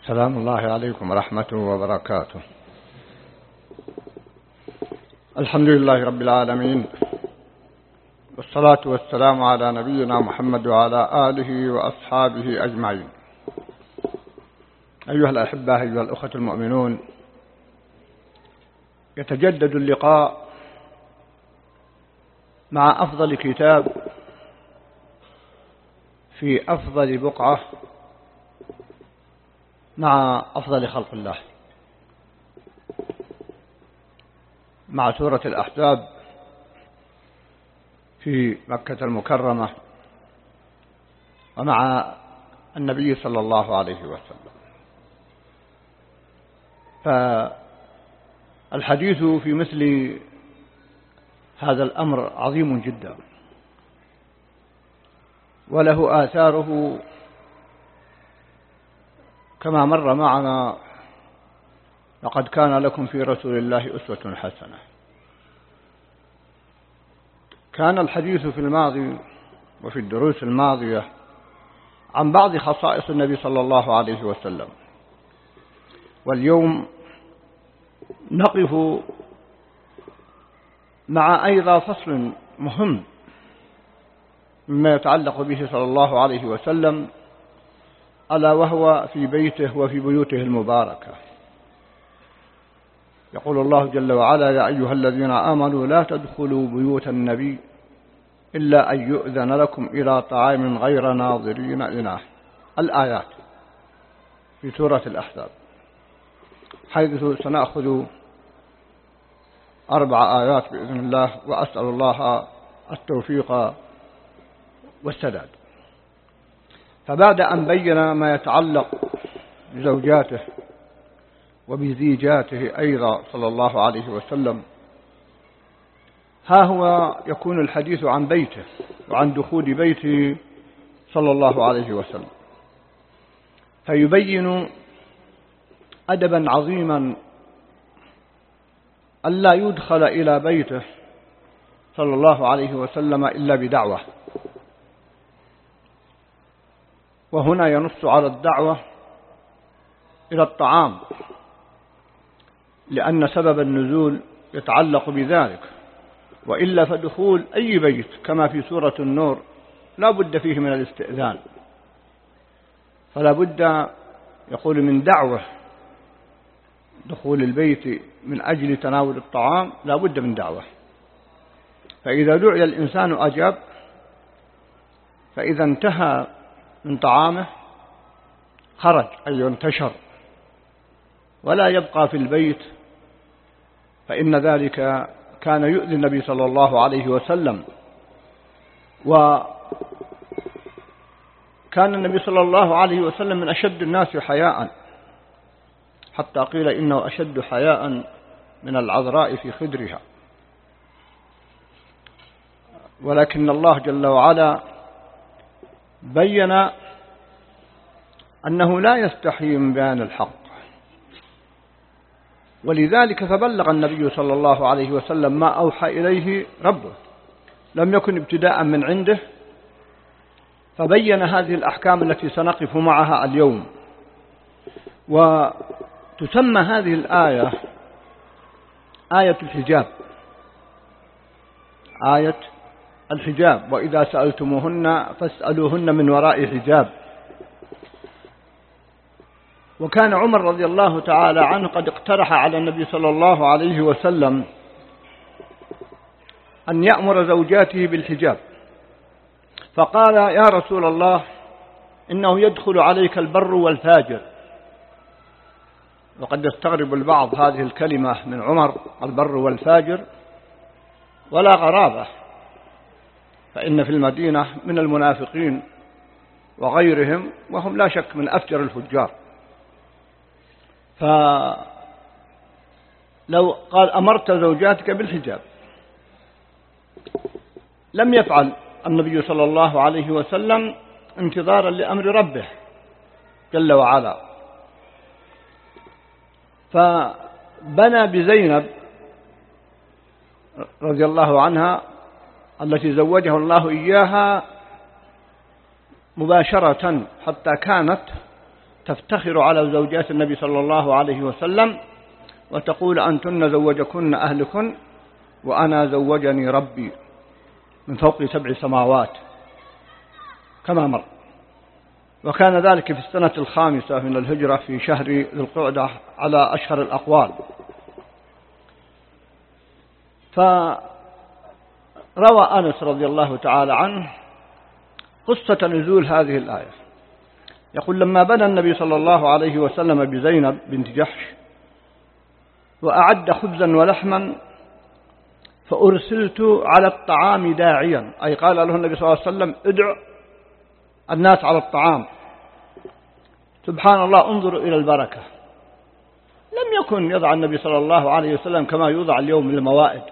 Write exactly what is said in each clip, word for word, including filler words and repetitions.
سلام الله عليكم ورحمته وبركاته. الحمد لله رب العالمين، والصلاة والسلام على نبينا محمد وعلى آله وأصحابه أجمعين. أيها الأحبة، أيها الأخوة المؤمنون، يتجدد اللقاء مع أفضل كتاب في أفضل بقعة مع أفضل خلق الله، مع سورة الأحزاب في مكة المكرمة، ومع النبي صلى الله عليه وسلم. فالحديث في مثل هذا الأمر عظيم جدا، وله آثاره كما مر معنا: لقد كان لكم في رسول الله أسوة حسنة. كان الحديث في الماضي وفي الدروس الماضية عن بعض خصائص النبي صلى الله عليه وسلم، واليوم نقف مع أيضا فصل مهم مما يتعلق به صلى الله عليه وسلم، ألا وهو في بيته وفي بيوته المباركة. يقول الله جل وعلا: يا أيها الذين آمنوا لا تدخلوا بيوت النبي إلا أن يؤذن لكم إلى طعام غير ناظرين إناه. الآيات في سورة الأحزاب، حيث سنأخذ أربع آيات بإذن الله، وأسأل الله التوفيق والسداد. فبعد أن بين ما يتعلق بزوجاته وبزيجاته أيضا صلى الله عليه وسلم، ها هو يكون الحديث عن بيته وعن دخول بيته صلى الله عليه وسلم، فيبين أدبا عظيما ألا يدخل إلى بيته صلى الله عليه وسلم إلا بدعوة. وهنا ينص على الدعوة إلى الطعام، لأن سبب النزول يتعلق بذلك، وإلا فدخول أي بيت كما في سورة النور لا بد فيه من الاستئذان، فلا بد يقول من دعوة. دخول البيت من أجل تناول الطعام لا بد من دعوة، فإذا دعي الإنسان أجاب، فإذا انتهى من طعامه خرج أي انتشر، ولا يبقى في البيت، فإن ذلك كان يؤذي النبي صلى الله عليه وسلم. وكان النبي صلى الله عليه وسلم من أشد الناس حياء، حتى قيل إنه أشد حياء من العذراء في خدرها. ولكن الله جل وعلا بين أنه لا يستحي من بيان الحق، ولذلك فبلغ النبي صلى الله عليه وسلم ما أوحى إليه ربه، لم يكن ابتداء من عنده، فبين هذه الأحكام التي سنقف معها اليوم. وتسمى هذه الآية آية الحجاب، آية الحجاب: وإذا سألتموهن فاسألوهن من وراء حجاب. وكان عمر رضي الله تعالى عنه قد اقترح على النبي صلى الله عليه وسلم أن يأمر زوجاته بالحجاب، فقال: يا رسول الله، إنه يدخل عليك البر والفاجر. وقد يستغرب البعض هذه الكلمة من عمر، البر والفاجر، ولا غرابة، فإن في المدينة من المنافقين وغيرهم، وهم لا شك من أفجر الفجار. فلو قال: أمرت زوجاتك بالحجاب، لم يفعل النبي صلى الله عليه وسلم انتظارا لأمر ربه جل وعلا، فبنى بزينب رضي الله عنها التي زوجه الله إياها مباشرة، حتى كانت تفتخر على زوجات النبي صلى الله عليه وسلم وتقول أنتن زوجكن أهلكن وأنا زوجني ربي من فوق سبع سماوات كما مر. وكان ذلك في السنة الخامسة من الهجرة في شهر ذي القعدة على أشهر الأقوال. فروى أنس رضي الله تعالى عنه قصة نزول هذه الآية، يقول لما بنى النبي صلى الله عليه وسلم بزينب بنت جحش وأعد خبزا ولحما فأرسلت على الطعام داعيا، أي قال له النبي صلى الله عليه وسلم ادع الناس على الطعام. سبحان الله، انظروا إلى البركة. لم يكن يضع النبي صلى الله عليه وسلم كما يوضع اليوم الموائد،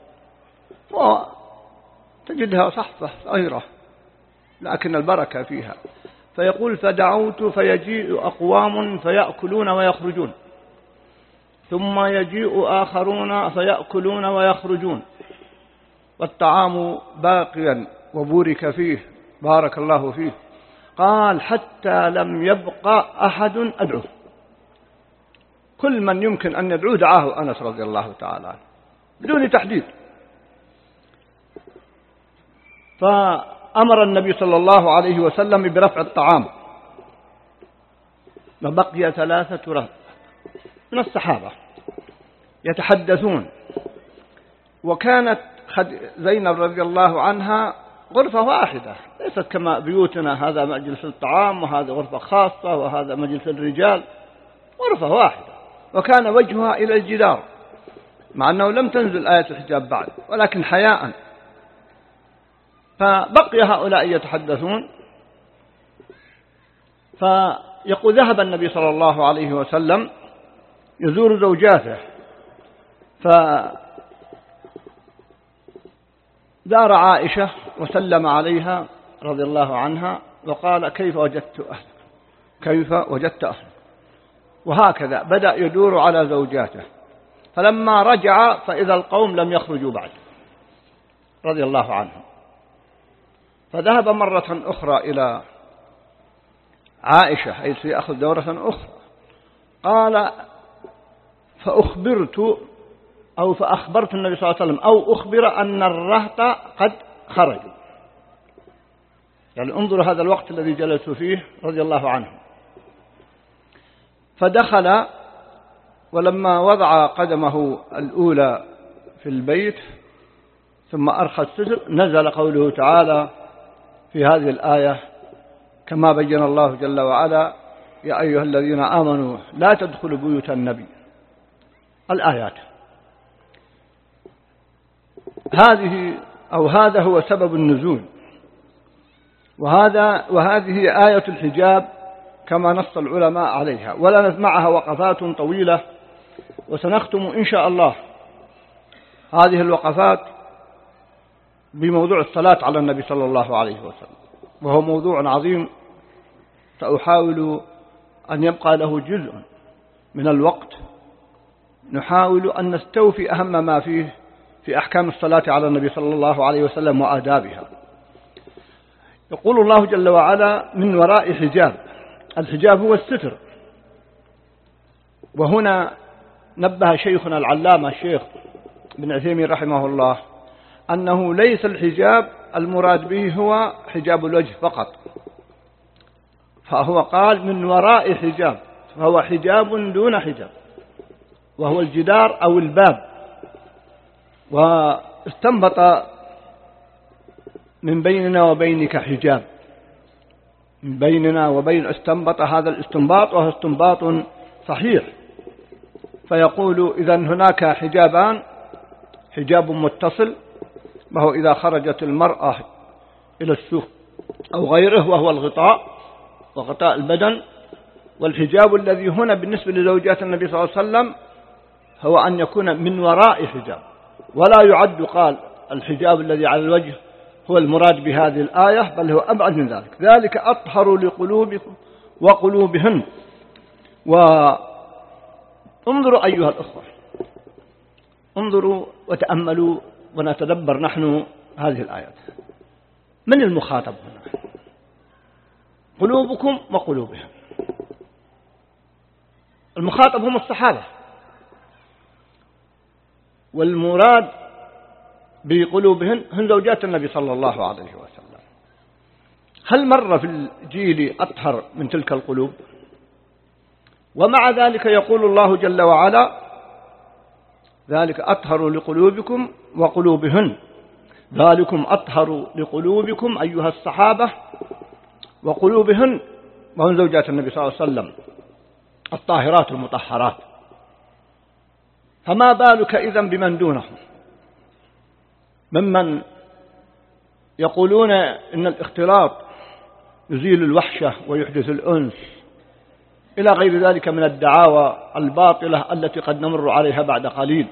تجدها صحفة صغيرة لكن البركة فيها. فيقول فدعوت فيجيء أقوام فيأكلون ويخرجون، ثم يجيء آخرون فيأكلون ويخرجون، والطعام باقيا وبورك فيه، بارك الله فيه. قال حتى لم يبقى أحد أدعوه، كل من يمكن أن يدعوه دعاه أنس رضي الله تعالى عنه بدون تحديد. فأمر النبي صلى الله عليه وسلم برفع الطعام، وبقي ثلاثة رهط من الصحابة يتحدثون. وكانت زينب رضي الله عنها غرفة واحدة، ليست كما بيوتنا هذا مجلس الطعام وهذا غرفة خاصة وهذا مجلس الرجال، غرفة واحدة. وكان وجهها إلى الجدار، مع أنه لم تنزل آية الحجاب بعد، ولكن حياء. فبقي هؤلاء يتحدثون. فيقول ذهب النبي صلى الله عليه وسلم يزور زوجاته، فزار عائشة وسلم عليها رضي الله عنها وقال كيف وجدت أهلك، كيف وجدت أهلك، وهكذا بدأ يدور على زوجاته. فلما رجع فإذا القوم لم يخرجوا بعد رضي الله عنهم. فذهب مرة أخرى إلى عائشة حيث يأخذ دورة أخرى، قال فأخبرت أو فأخبرت النبي صلى الله عليه وسلم أو أخبر أن الرهط قد خرجوا. يعني انظروا هذا الوقت الذي جلسوا فيه رضي الله عنهم. فدخل، ولما وضع قدمه الأولى في البيت ثم أرخى الستر نزل قوله تعالى في هذه الآية كما بين الله جل وعلا يا أيها الذين آمنوا لا تدخلوا بيوت النبي. الآيات هذه أو هذا هو سبب النزول، وهذا وهذه آية الحجاب كما نص العلماء عليها، ولا معها وقفات طويلة. وسنختم إن شاء الله هذه الوقفات بموضوع الصلاة على النبي صلى الله عليه وسلم، وهو موضوع عظيم سأحاول أن يبقى له جزء من الوقت، نحاول أن نستوفي أهم ما فيه في أحكام الصلاة على النبي صلى الله عليه وسلم وآدابها. يقول الله جل وعلا من وراء حجاب. الحجاب هو الستر. وهنا نبه شيخنا العلامة الشيخ ابن عثيمين رحمه الله أنه ليس الحجاب المراد به هو حجاب الوجه فقط، فهو قال من وراء حجاب، فهو حجاب دون حجاب، وهو الجدار أو الباب. واستنبط من بيننا وبينك حجاب، من بيننا وبين، استنبط هذا الاستنباط وهو استنباط صحيح. فيقول إذن هناك حجابان، حجاب متصل وهو إذا خرجت المرأة إلى السوق أو غيره وهو الغطاء وغطاء البدن، والحجاب الذي هنا بالنسبة لزوجات النبي صلى الله عليه وسلم هو أن يكون من وراء حجاب، ولا يعد قال الحجاب الذي على الوجه هو المراد بهذه الآية، بل هو أبعد من ذلك. ذلك أطهر لقلوبكم وقلوبهن. وانظروا أيها الأخوة، انظروا وتأملوا ونتدبر نحن هذه الآيات. من المخاطب هنا؟ قلوبكم وقلوبهم. المخاطب هم الصحابة، والمراد بقلوبهن هن زوجات النبي صلى الله عليه وسلم. هل مر في الجيل أطهر من تلك القلوب؟ ومع ذلك يقول الله جل وعلا: ذلك أطهر لقلوبكم وقلوبهن، ذلكم أطهر لقلوبكم أيها الصحابة وقلوبهن، وهن زوجات النبي صلى الله عليه وسلم الطاهرات المطهرات. فما بالك إذن بمن دونهم ممن يقولون إن الاختلاط يزيل الوحشة ويحدث الأنس إلى غير ذلك من الدعاوى الباطلة التي قد نمر عليها بعد قليل.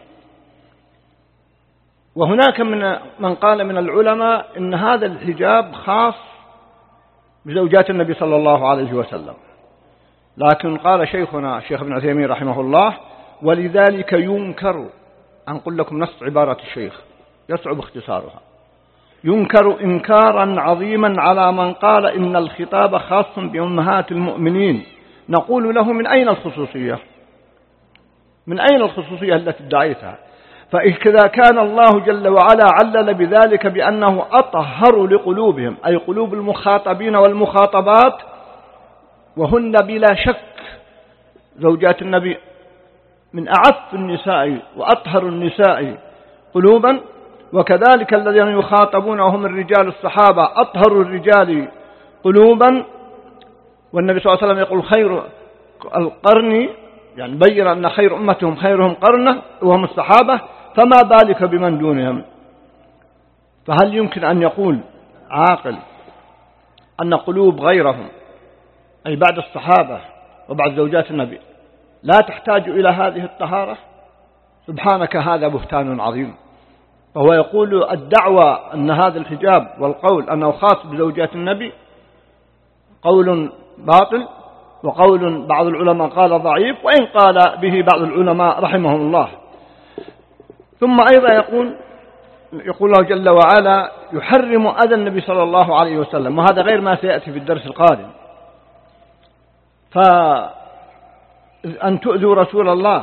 وهناك من من قال من العلماء إن هذا الحجاب خاص بزوجات النبي صلى الله عليه وسلم، لكن قال شيخنا الشيخ ابن عثيمين رحمه الله: ولذلك ينكر، أنقل لكم نص عبارة الشيخ يصعب اختصارها: ينكر إنكارا عظيما على من قال إن الخطاب خاص بأمهات المؤمنين. نقول له: من أين الخصوصية؟ من أين الخصوصية التي ادعيتها؟ فإذا كان الله جل وعلا علل بذلك بأنه أطهر لقلوبهم، أي قلوب المخاطبين والمخاطبات، وهن بلا شك زوجات النبي من أعف النساء وأطهر النساء قلوبا، وكذلك الذين يخاطبون وهم الرجال الصحابة أطهر الرجال قلوبا، والنبي صلى الله عليه وسلم يقول: خير القرن، يعني بين أن خير أمتهم خيرهم قرنه وهم الصحابة، فما بالك بمن دونهم. فهل يمكن أن يقول عاقل أن قلوب غيرهم، أي بعد الصحابة وبعد زوجات النبي، لا تحتاج إلى هذه الطهارة؟ سبحانك، هذا بهتان عظيم. فهو يقول الدعوة أن هذا الحجاب والقول أنه خاص بزوجات النبي قول باطل، وقول بعض العلماء قال ضعيف، وإن قال به بعض العلماء رحمهم الله. ثم أيضا يقول يقول الله جل وعلا: يحرم أذى النبي صلى الله عليه وسلم، وهذا غير ما سيأتي في الدرس القادم. فأن تؤذوا رسول الله،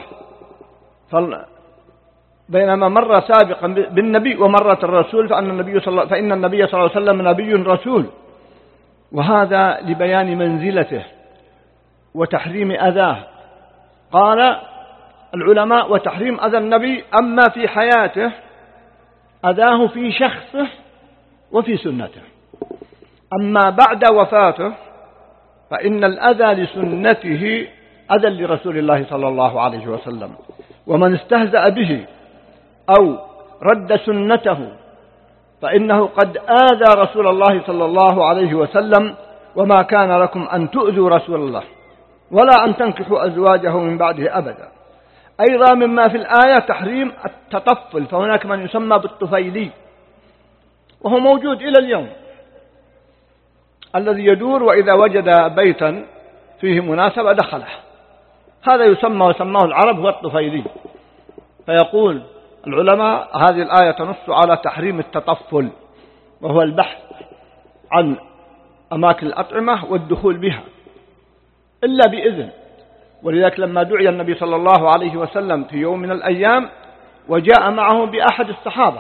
بينما مر سابقا بالنبي ومرت الرسول، فأن النبي صلى فإن النبي صلى الله عليه وسلم نبي رسول، وهذا لبيان منزلته وتحريم أذاه. قال العلماء: وتحريم أذى النبي أما في حياته، أذاه في شخصه وفي سنته. أما بعد وفاته فإن الأذى لسنته أذى لرسول الله صلى الله عليه وسلم، ومن استهزأ به أو رد سنته فإنه قد آذى رسول الله صلى الله عليه وسلم. وما كان لكم أن تؤذوا رسول الله ولا أن تنكحوا أزواجه من بعده أبدا. أيضا مما في الآية تحريم التطفل، فهناك من يسمى بالطفيلي، وهو موجود إلى اليوم، الذي يدور وإذا وجد بيتا فيه مناسبة دخله، هذا يسمى وسماه العرب هو الطفيلي. فيقول العلماء: هذه الآية تنص على تحريم التطفل، وهو البحث عن أماكن الأطعمة والدخول بها إلا بإذن. ولذلك لما دعي النبي صلى الله عليه وسلم في يوم من الأيام وجاء معه بأحد الصحابة،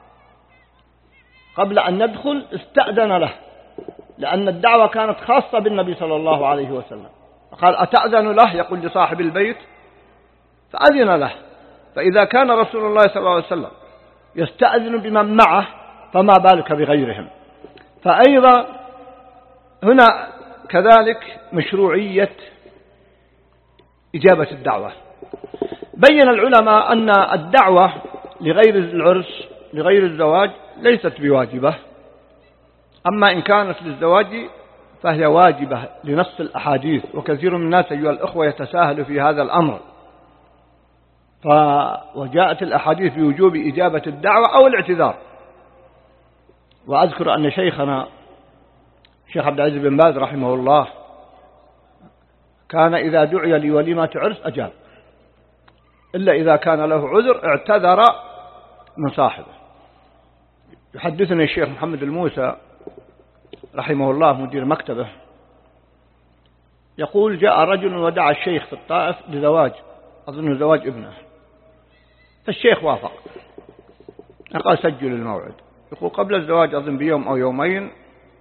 قبل أن ندخل استأذن له، لأن الدعوة كانت خاصة بالنبي صلى الله عليه وسلم، فقال: أتأذن له؟ يقول لصاحب البيت، فأذن له. فإذا كان رسول الله صلى الله عليه وسلم يستأذن بمن معه، فما بالك بغيرهم. فأيضا هنا كذلك مشروعية إجابة الدعوة. بين العلماء أن الدعوة لغير العرس لغير الزواج ليست بواجبة، أما إن كانت للزواج فهي واجبة لنص الأحاديث، وكثير من الناس أيها الأخوة يتساهل في هذا الأمر. وجاءت الأحاديث بوجوب إجابة الدعوة أو الاعتذار. وأذكر أن شيخنا الشيخ عبد العزيز بن باز رحمه الله كان إذا دعي لوليمة عرس أجاب، إلا إذا كان له عذر اعتذر من صاحبه. يحدثني الشيخ محمد الموسى رحمه الله مدير مكتبه يقول جاء رجل ودعا الشيخ في الطائف لزواج، أظن زواج ابنه، فالشيخ وافق، قال سجل الموعد. يقول قبل الزواج أظن بيوم أو يومين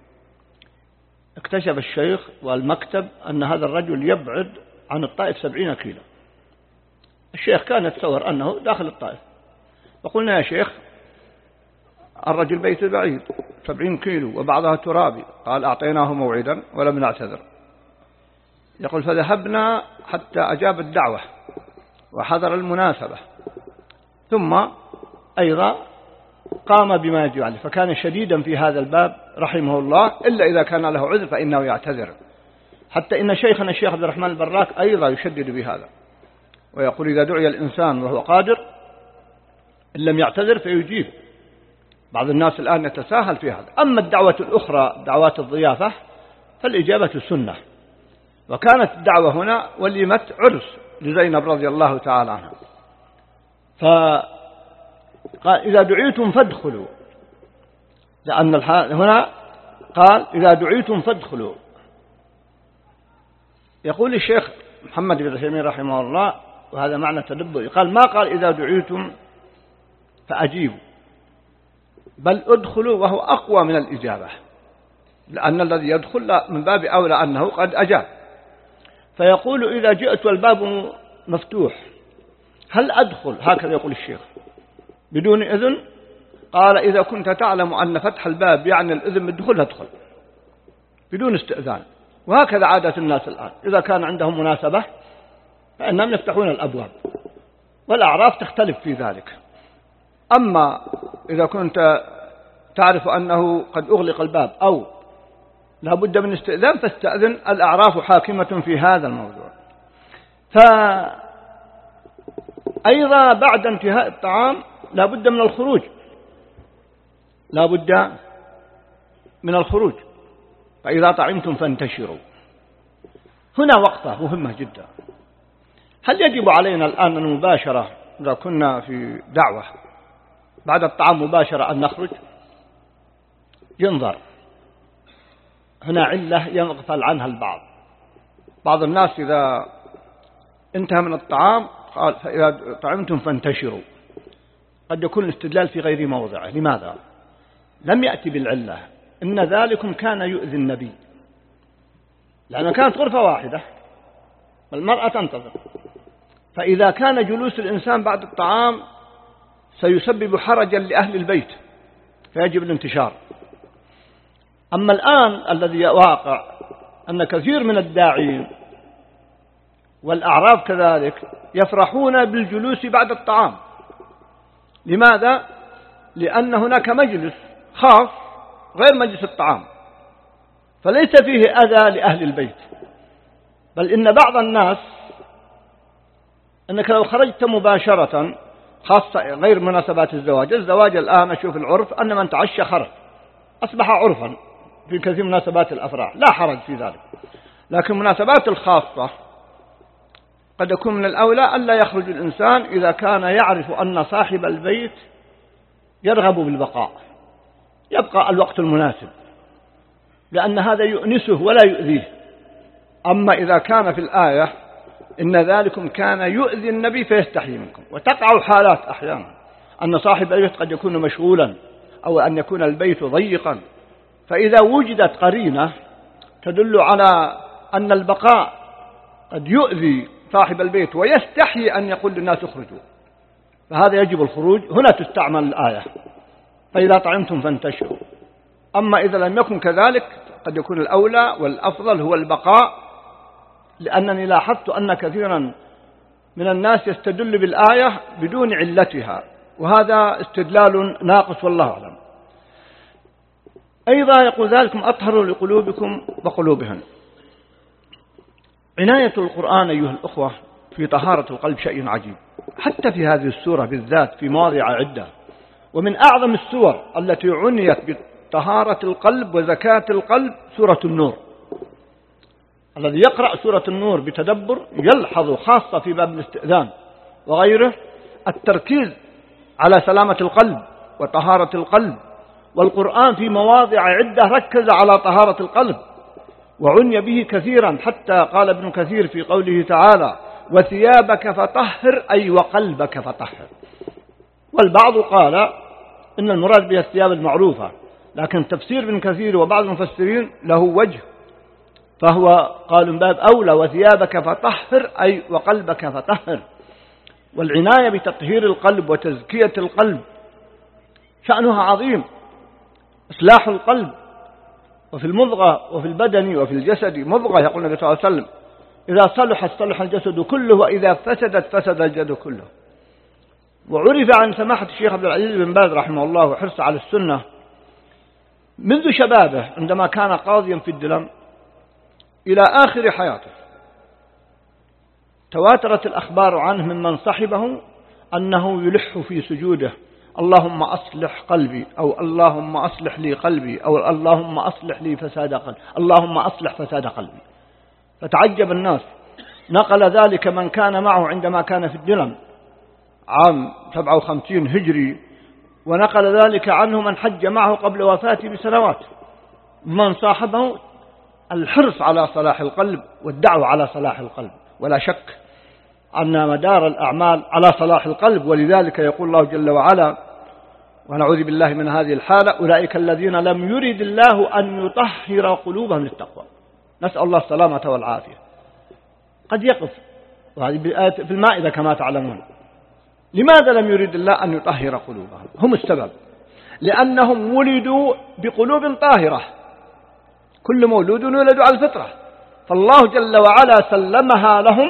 اكتشف الشيخ والمكتب أن هذا الرجل يبعد عن الطائف سبعين كيلو. الشيخ كان يتصور أنه داخل الطائف، وقلنا يا شيخ الرجل بيت بعيد سبعين كيلو وبعضها ترابي. قال أعطيناه موعدا ولم نعتذر. يقول فذهبنا حتى أجاب الدعوة وحضر المناسبة، ثم أيضا قام بما يجب عليه، فكان شديدا في هذا الباب رحمه الله، إلا إذا كان له عذر فإنه يعتذر. حتى إن شيخنا الشيخ عبد الرحمن البراك أيضا يشدد بهذا، ويقول إذا دعي الإنسان وهو قادر إن لم يعتذر فيجيب. بعض الناس الآن يتساهل في هذا. أما الدعوة الأخرى دعوات الضيافة فالإجابة سنة، وكانت الدعوة هنا وليمة عرس لزينب رضي الله تعالى عنها، فقال إذا دعيتم فادخلوا، لأن هنا قال إذا دعيتم فادخلوا. يقول الشيخ محمد بن تيمية رحمه الله، وهذا معنى تدبر، قال ما قال إذا دعيتم فأجيبوا، بل ادخلوا، وهو أقوى من الإجابة، لأن الذي يدخل من باب أولى أنه قد أجاب. فيقول إذا جئت والباب مفتوح هل أدخل؟ هكذا يقول الشيخ بدون إذن. قال إذا كنت تعلم أن فتح الباب يعني الإذن بالدخول فادخل بدون استئذان. وهكذا عادة الناس الآن، إذا كان عندهم مناسبة فإنهم يفتحون الأبواب، والأعراف تختلف في ذلك. أما إذا كنت تعرف أنه قد أغلق الباب أو لا بد من استئذان فاستأذن، الأعراف حاكمة في هذا الموضوع. فأيضا بعد انتهاء الطعام لا بد من الخروج، لا بد من الخروج. فإذا طعمتم فانتشروا. هنا وقفة مهمة جدا. هل يجب علينا الآن المباشرة إذا كنا في دعوة بعد الطعام مباشرة أن نخرج؟ ينظر، هنا علة يغفل عنها البعض. بعض الناس إذا انتهى من الطعام قال فإذا طعمتم فانتشروا، قد يكون الاستدلال في غير موضعه. لماذا؟ لم يأتي بالعلة إن ذلكم كان يؤذي النبي، لأنها كانت غرفة واحدة والمرأة تنتظر، فإذا كان جلوس الإنسان بعد الطعام سيسبب حرجا لأهل البيت فيجب الانتشار. أما الآن الذي واقع أن كثير من الداعين والأعراب كذلك يفرحون بالجلوس بعد الطعام. لماذا؟ لأن هناك مجلس خاص غير مجلس الطعام، فليس فيه أذى لأهل البيت. بل إن بعض الناس أنك لو خرجت مباشرة، خاصة غير مناسبات الزواج، الزواج الآن أشوف العرف أن من تعشى خرج، أصبح عرفا في كثير من مناسبات الأفراح، لا حرج في ذلك. لكن مناسبات الخاصة قد يكون من الأولى ألا يخرج الإنسان إذا كان يعرف أن صاحب البيت يرغب بالبقاء، يبقى الوقت المناسب، لأن هذا يؤنسه ولا يؤذيه. أما إذا كان في الآية إن ذلكم كان يؤذي النبي فيستحيي منكم، وتقع حالات أحيانا أن صاحب البيت قد يكون مشغولا أو أن يكون البيت ضيقا، فإذا وجدت قرينة تدل على أن البقاء قد يؤذي صاحب البيت ويستحيي أن يقول للناس اخرجوا، فهذا يجب الخروج. هنا تستعمل الآية فإذا طعمتم فانتشروا. أما إذا لم يكن كذلك قد يكون الأولى والأفضل هو البقاء، لأنني لاحظت أن كثيرا من الناس يستدل بالآية بدون علتها، وهذا استدلال ناقص والله أعلم. أيضا يقول ذلكم أطهروا لقلوبكم وقلوبهم. عناية القرآن أيها الأخوة في طهارة القلب شيء عجيب، حتى في هذه السورة بالذات في مواضع عدة. ومن أعظم السور التي عنيت بطهارة القلب وزكاة القلب سورة النور. الذي يقرأ سورة النور بتدبر يلحظ خاصة في باب الاستئذان وغيره التركيز على سلامة القلب وطهارة القلب. والقرآن في مواضع عدة ركز على طهارة القلب، وعني به كثيرا، حتى قال ابن كثير في قوله تعالى وثيابك فطهر أي وقلبك فطهر. والبعض قال إن المراد بها الثياب المعروفة، لكن تفسير ابن كثير وبعض المفسرين له وجه، فهو قال من باب أولى وثيابك فطهر أي وقلبك فطهر. والعناية بتطهير القلب وتزكية القلب شأنها عظيم. إصلاح القلب، وفي المضغة وفي البدن وفي الجسد مضغة، يقول النبي صلى الله عليه وسلم إذا صلحت صلح الجسد كله وإذا فسدت فسد الجسد كله. وعرف عن سماحة الشيخ عبد العزيز بن باز رحمه الله وحرص على السنة منذ شبابه عندما كان قاضيا في الدلم إلى آخر حياته، تواترت الأخبار عنه ممن صحبه أنه يلح في سجوده اللهم أصلح قلبي، أو اللهم أصلح لي قلبي، أو اللهم أصلح لي فساد قلبي، اللهم أصلح فساد قلبي. فتعجب الناس. نقل ذلك من كان معه عندما كان في الدلم عام سبعة وخمسين هجري، ونقل ذلك عنه من حج معه قبل وفاته بسنوات، من صاحبه الحرص على صلاح القلب والدعوة على صلاح القلب. ولا شك أن مدار الأعمال على صلاح القلب، ولذلك يقول الله جل وعلا ونعوذ بالله من هذه الحالة أولئك الذين لم يرد الله أن يطهر قلوبهم للتقوى. نسأل الله السلامة والعافية. قد يقف، وهذه في المائدة كما تعلمون. لماذا لم يرد الله أن يطهر قلوبهم؟ هم السبب، لأنهم ولدوا بقلوب طاهرة، كل مولود يولد على الفطرة، فالله جل وعلا سلمها لهم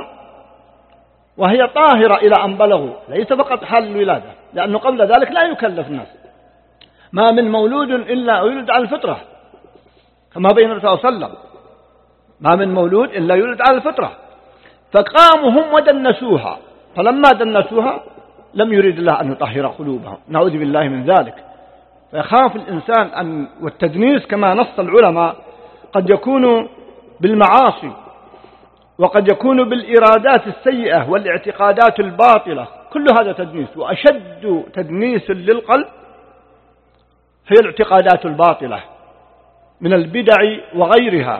وهي طاهرة إلى أن بلغوا، ليس فقط حال الولادة، لأنه قبل ذلك لا يكلف الناس. ما من مولود إلا يولد على الفطرة، كما بين الرسول صلى الله عليه وسلم ما من مولود إلا يولد على الفطرة. فقاموا هم ودنسوها، فلما دنسوها لم يريد الله أن يطهر قلوبهم، نعوذ بالله من ذلك. فيخاف الإنسان أن، والتدنيس كما نص العلماء قد يكون بالمعاصي، وقد يكون بالإرادات السيئة والاعتقادات الباطلة، كل هذا تدنيس. وأشد تدنيس للقلب هي الاعتقادات الباطلة من البدع وغيرها،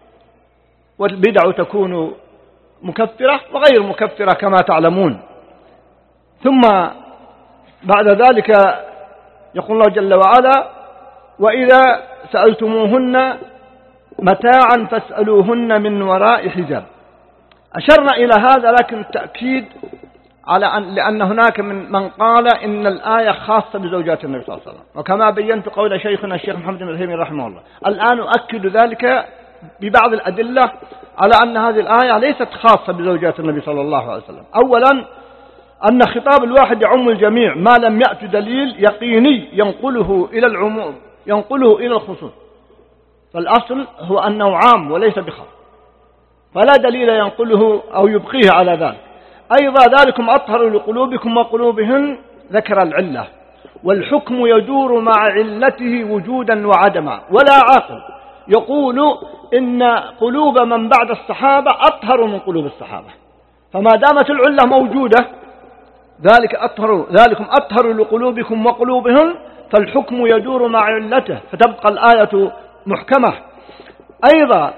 والبدع تكون مكفرة وغير مكفرة كما تعلمون. ثم بعد ذلك يقول الله جل وعلا وإذا سألتموهن متاعا فاسألوهن من وراء حجاب. أشرنا إلى هذا، لكن التأكيد على أن لأن هناك من من قال إن الآية خاصة بزوجات النبي صلى الله عليه وسلم، وكما بينت قول شيخنا الشيخ محمد بن الهيمي رحمه الله. الآن أؤكد ذلك ببعض الأدلة على أن هذه الآية ليست خاصة بزوجات النبي صلى الله عليه وسلم. أولا أن خطاب الواحد يعم الجميع ما لم يأت دليل يقيني ينقله إلى العموم ينقله إلى الخصوص، فالأصل هو أنه عام وليس بخاص، فلا دليل ينقله أو يبقيه على ذلك. أيضا ذلكم أطهر لقلوبكم وقلوبهن، ذكر العلة، والحكم يدور مع علته وجودا وعدما، ولا عاقل يقول إن قلوب من بعد الصحابة أطهر من قلوب الصحابة، فما دامت العلة موجودة ذلك أطهر ذلكم أطهر لقلوبكم وقلوبهن، فالحكم يدور مع علته، فتبقى الآية محكمة. أيضا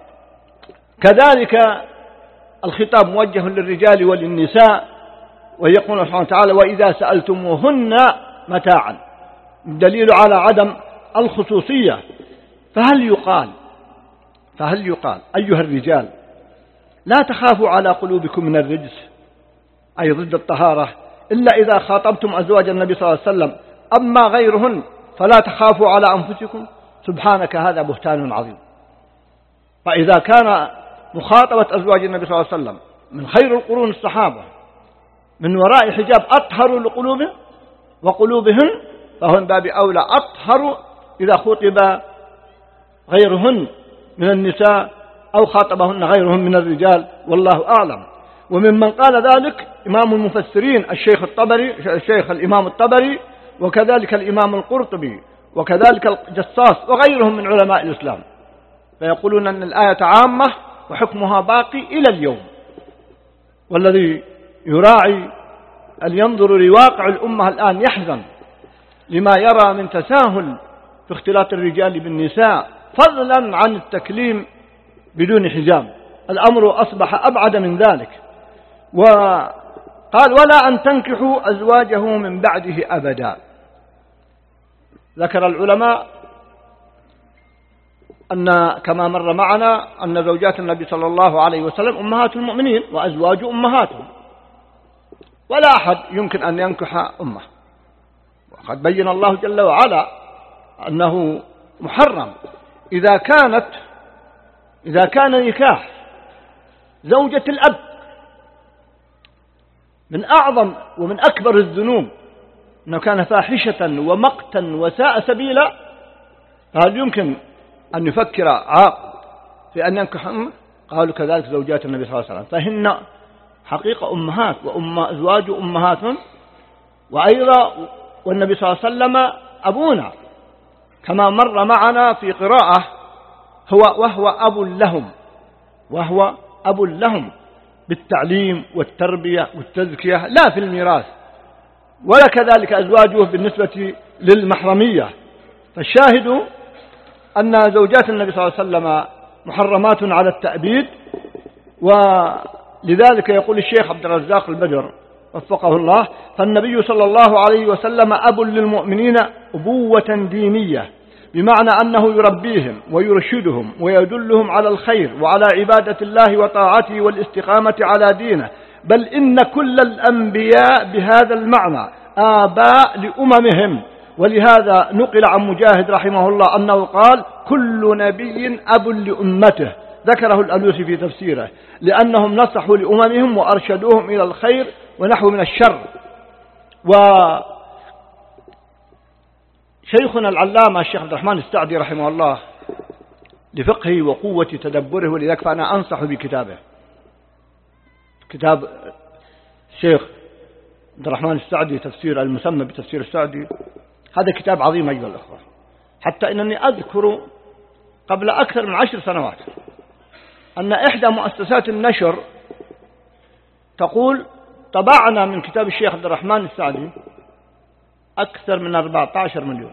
كذلك الخطاب موجه للرجال وللنساء، ويقول سبحانه وتعالى وإذا سألتموهن متاعا، دليل على عدم الخصوصية. فهل يقال فهل يقال أيها الرجال لا تخافوا على قلوبكم من الرجس، أي ضد الطهارة، إلا إذا خاطبتم أزواج النبي صلى الله عليه وسلم، أما غيرهن فلا تخافوا على أنفسكم؟ سبحانك، هذا بهتان عظيم. فإذا كان مخاطبة أزواج النبي صلى الله عليه وسلم من خير القرون الصحابة من وراء حجاب أطهر لقلوبهم وقلوبهن، فهو من باب أولى أطهر إذا خطب غيرهن من النساء أو خاطبهن غيرهم من الرجال، والله أعلم. وممن قال ذلك إمام المفسرين الشيخ الطبري الشيخ الإمام الطبري، وكذلك الإمام القرطبي، وكذلك الجصاص وغيرهم من علماء الإسلام، فيقولون أن الآية عامة وحكمها باقي إلى اليوم. والذي يراعي أن ينظر لواقع الأمة الآن يحزن لما يرى من تساهل في اختلاط الرجال بالنساء، فضلا عن التكليم بدون حجاب، الأمر أصبح أبعد من ذلك. وقال ولا أن تنكحوا أزواجه من بعده أبدا. ذكر العلماء أن كما مر معنا أن زوجات النبي صلى الله عليه وسلم أمهات المؤمنين وأزواج أمهاتهم، ولا أحد يمكن أن ينكح أمه. وقد بين الله جل وعلا أنه محرم إذا كانت إذا كان نكاح زوجة الأب من أعظم ومن أكبر الذنوب، أنه كان فاحشة ومقتا وساء سبيلا، فهل يمكن أن يفكر عاقل في أن ينكح أمه؟ قالوا كذلك زوجات النبي صلى الله عليه وسلم، فهن حقيقة أمهات وأم أزواج أمهات، وأيضا والنبي صلى الله عليه وسلم أبونا كما مر معنا في قراءة، هو وهو أب لهم وهو أب لهم بالتعليم والتربية والتزكية لا في الميراث، ولا كذلك أزواجه بالنسبة للمحرمية. فالشاهد أن زوجات النبي صلى الله عليه وسلم محرمات على التأبيد. ولذلك يقول الشيخ عبد الرزاق البدر وفقه الله: فالنبي صلى الله عليه وسلم أب للمؤمنين أبوة دينية، بمعنى أنه يربيهم ويرشدهم ويدلهم على الخير وعلى عبادة الله وطاعته والاستقامة على دينه، بل إن كل الأنبياء بهذا المعنى آباء لأممهم. ولهذا نقل عن مجاهد رحمه الله أنه قال: كل نبي أب لأمته، ذكره الألوسي في تفسيره، لأنهم نصحوا لأممهم وأرشدوهم إلى الخير ونحو من الشر. وشيخنا العلامة الشيخ عبد الرحمن السعدي رحمه الله لفقهه وقوة تدبره، ولذلك فأنا أنصح بكتابه، كتاب الشيخ عبد الرحمن السعدي تفسير المسمى بتفسير السعدي. هذا كتاب عظيم أيها الأخوة، حتى إنني أذكر قبل أكثر من عشر سنوات أن إحدى مؤسسات النشر تقول: طبعنا من كتاب الشيخ عبد الرحمن السعدي أكثر من أربعة عشر مليون.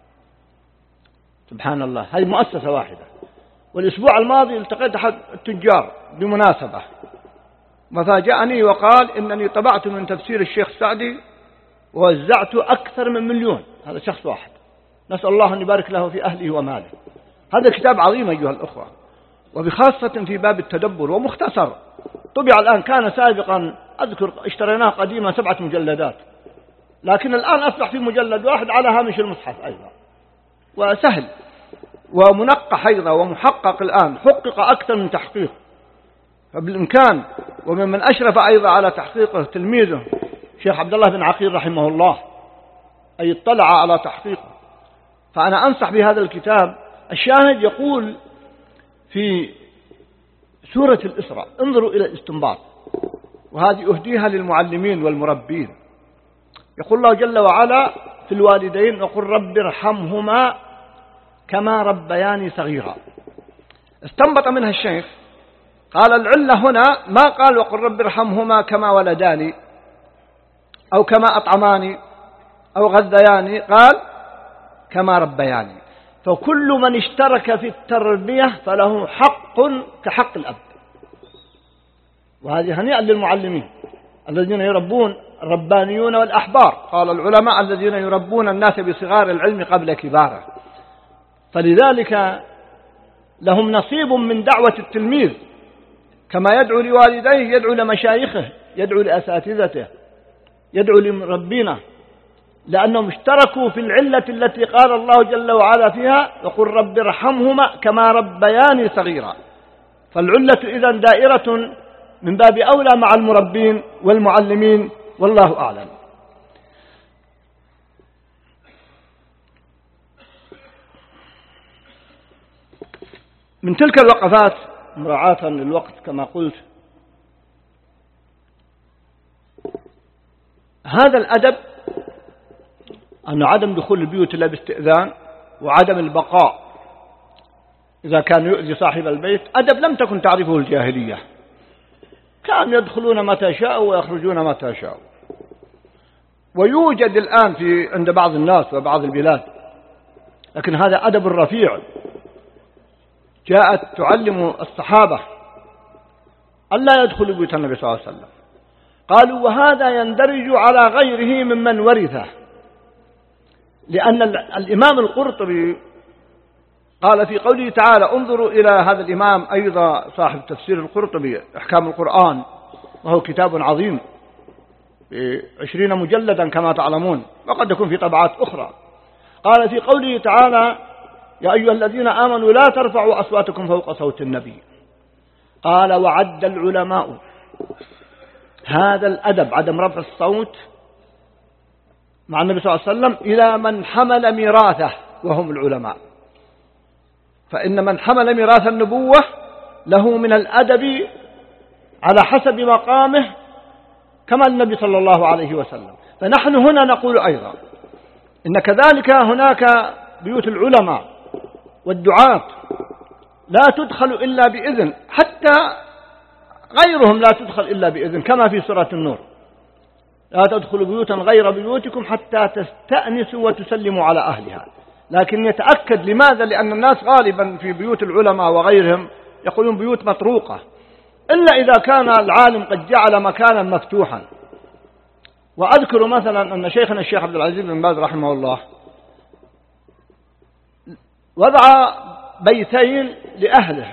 سبحان الله، هذه مؤسسة واحدة. والأسبوع الماضي التقيت أحد التجار بمناسبة، وفاجأني وقال: إنني طبعت من تفسير الشيخ السعدي ووزعت أكثر من مليون. هذا شخص واحد، نسأل الله أن يبارك له في أهله وماله. هذا كتاب عظيم أيها الأخوة، وبخاصة في باب التدبر، ومختصر. طبع الآن، كان سابقا أذكر اشتريناه قديما سبعة مجلدات، لكن الآن أصبح في مجلد واحد على هامش المصحف أيضا، وسهل ومنقح أيضا ومحقق. الآن حقق أكثر من تحقيق، فبالإمكان. ومن أشرف أيضا على تحقيقه تلميذه شيخ عبد الله بن عقيل رحمه الله، أي اطلع على تحقيقه. فأنا أنصح بهذا الكتاب. الشاهد يقول في سورة الإسراء، انظروا إلى الاستنباط، وهذه أهديها للمعلمين والمربين. يقول الله جل وعلا في الوالدين: وقل رب ارحمهما كما ربياني صغيرا. استنبط منها الشيخ، قال: العلة هنا ما قال وقل رب ارحمهما كما ولداني أو كما أطعماني أو غذياني، قال كما ربياني. فكل من اشترك في التربية فله حق كحق الأب. وهذه هنيئا للمعلمين الذين يربون، الربانيون والأحبار. قال العلماء: الذين يربون الناس بصغار العلم قبل كباره. فلذلك لهم نصيب من دعوة التلميذ، كما يدعو لوالديه يدعو لمشايخه، يدعو لأساتذته، يدعو لمربينه، لأنهم اشتركوا في العلة التي قال الله جل وعلا فيها: وقل رب ارحمهما كما ربياني صغيرا. فالعلة إذن دائرة من باب أولى مع المربين والمعلمين، والله أعلم. من تلك الوقفات مراعاة للوقت كما قلت، هذا الأدب أن عدم دخول البيوت إلا باستئذان، وعدم البقاء إذا كان يؤذي صاحب البيت، أدب لم تكن تعرفه الجاهلية. كانوا يدخلون متى شاءوا ويخرجون متى شاءوا. ويوجد الآن في عند بعض الناس وبعض البلاد، لكن هذا أدب رفيع جاءت تعلم الصحابة ألا يدخلوا بيوت النبي صلى الله عليه وسلم، قالوا وهذا يندرج على غيره ممن ورثه، لأن الإمام القرطبي قال في قوله تعالى، انظروا إلى هذا الإمام أيضا صاحب تفسير القرطبي أحكام القرآن، وهو كتاب عظيم بعشرين مجلدا كما تعلمون، وقد يكون في طبعات أخرى. قال في قوله تعالى يا أيها الذين آمنوا لا ترفعوا أصواتكم فوق صوت النبي، قال وعد العلماء هذا الأدب عدم رفع الصوت مع النبي صلى الله عليه وسلم إلى من حمل ميراثه وهم العلماء، فإن من حمل ميراث النبوة له من الأدب على حسب مقامه كما النبي صلى الله عليه وسلم. فنحن هنا نقول أيضا إن كذلك هناك بيوت العلماء والدعاة لا تدخل إلا بإذن، حتى غيرهم لا تدخل إلا بإذن، كما في سورة النور لا تدخلوا بيوتا غير بيوتكم حتى تستأنسوا وتسلموا على أهلها. لكن يتأكد لماذا؟ لأن الناس غالبا في بيوت العلماء وغيرهم يقولون بيوت مطروقة، إلا إذا كان العالم قد جعل مكانا مفتوحا. وأذكر مثلا أن شيخنا الشيخ عبد العزيز بن باز رحمه الله وضع بيتين لأهله،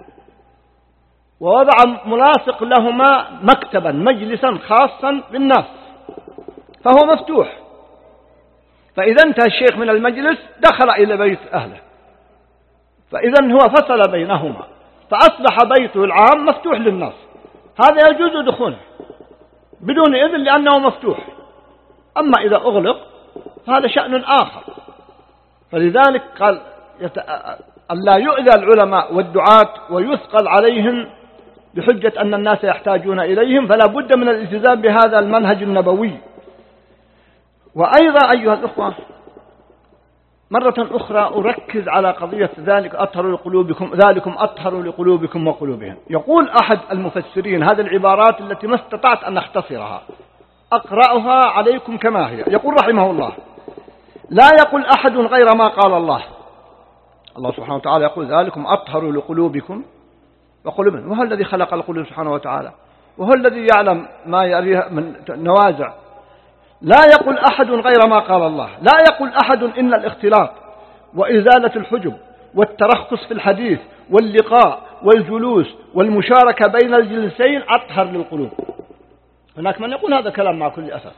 ووضع ملاصق لهما مكتبا مجلسا خاصا بالناس، فهو مفتوح، فإذا انتهى الشيخ من المجلس دخل إلى بيت أهله، فإذا هو فصل بينهما، فأصبح بيته العام مفتوح للناس، هذا يجوز دخوله بدون إذن لأنه مفتوح. أما إذا أغلق فهذا شأن آخر. فلذلك قال يت... ألا يؤذى العلماء والدعاة ويثقل عليهم بحجة أن الناس يحتاجون إليهم، فلا بد من الالتزام بهذا المنهج النبوي. وأيضا أيها الأخوة مرة أخرى أركز على قضية ذلك أطهر لقلوبكم ذلكم أطهر لقلوبكم وقلوبهم. يقول أحد المفسرين هذه العبارات التي ما استطعت أن أختصرها، أقرأها عليكم كما هي. يقول رحمه الله لا يقول أحد غير ما قال الله. الله سبحانه وتعالى يقول ذلكم أطهر لقلوبكم وقلوبهم، وهو الذي خلق القلوب سبحانه وتعالى، وهو الذي يعلم ما يريها من نوازع. لا يقول أحد غير ما قال الله، لا يقول أحد إن الاختلاط وإزالة الحجب والترخص في الحديث واللقاء والجلوس والمشاركة بين الجنسين أطهر للقلوب. هناك من يقول هذا كلام مع كل أسف،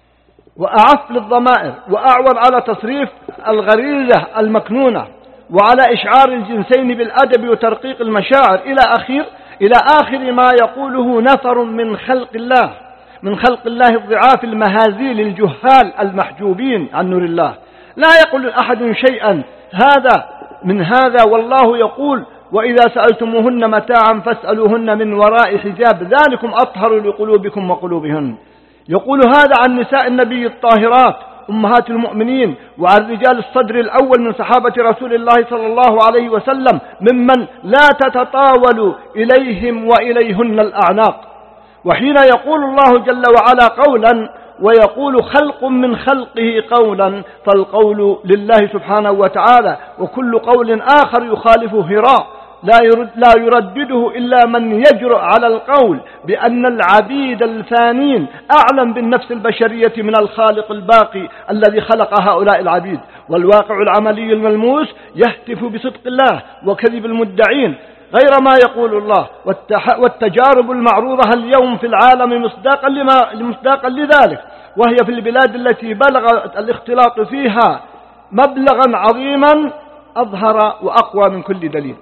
وأعف للضمائر، وأعور على تصريف الغريزة المكنونة، وعلى إشعار الجنسين بالأدب وترقيق المشاعر إلى آخر إلى آخر ما يقوله نفر من خلق الله من خلق الله الضعاف المهازيل الجهال المحجوبين عن نور الله. لا يقول أحد شيئا هذا من هذا، والله يقول وإذا سألتموهن متاعا فاسألوهن من وراء حجاب ذلكم أطهر لقلوبكم وقلوبهن. يقول هذا عن نساء النبي الطاهرات أمهات المؤمنين، وعن رجال الصدر الأول من صحابة رسول الله صلى الله عليه وسلم ممن لا تتطاول إليهم وإليهن الأعناق. وحين يقول الله جل وعلا قولا ويقول خلق من خلقه قولا، فالقول لله سبحانه وتعالى، وكل قول آخر يخالفه هراء لا يرد لا يردده إلا من يجرؤ على القول بأن العبيد الفانين أعلم بالنفس البشرية من الخالق الباقي الذي خلق هؤلاء العبيد. والواقع العملي الملموس يهتف بصدق الله وكذب المدعين غير ما يقول الله، والتجارب المعروضة اليوم في العالم مصداقا لما مصداقا لذلك، وهي في البلاد التي بلغ الاختلاط فيها مبلغا عظيما أظهر وأقوى من كل دليل.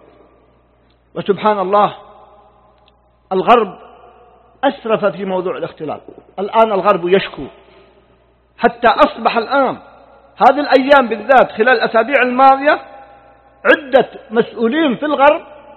وسبحان الله الغرب أسرف في موضوع الاختلاط. الآن الغرب يشكو، حتى أصبح الآن هذه الأيام بالذات خلال الأسابيع الماضية عدة مسؤولين في الغرب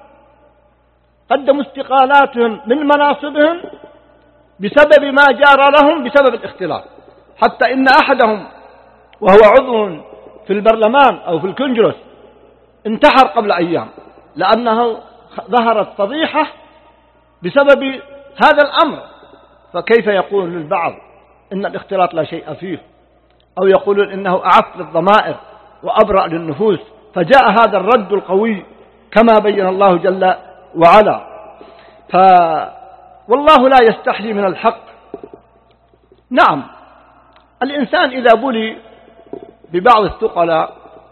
قدموا استقالاتهم من مناصبهم بسبب ما جار لهم بسبب الاختلاط، حتى إن أحدهم وهو عضو في البرلمان أو في الكونجرس انتحر قبل أيام لأنه ظهرت فضيحة بسبب هذا الأمر. فكيف يقول للبعض إن الاختلاط لا شيء فيه، أو يقولون إنه أعف للضمائر وأبرأ للنفوس؟ فجاء هذا الرد القوي كما بين الله جل وعلا. ف والله لا يستحيي من الحق. نعم، الإنسان إذا بلي ببعض الثقلاء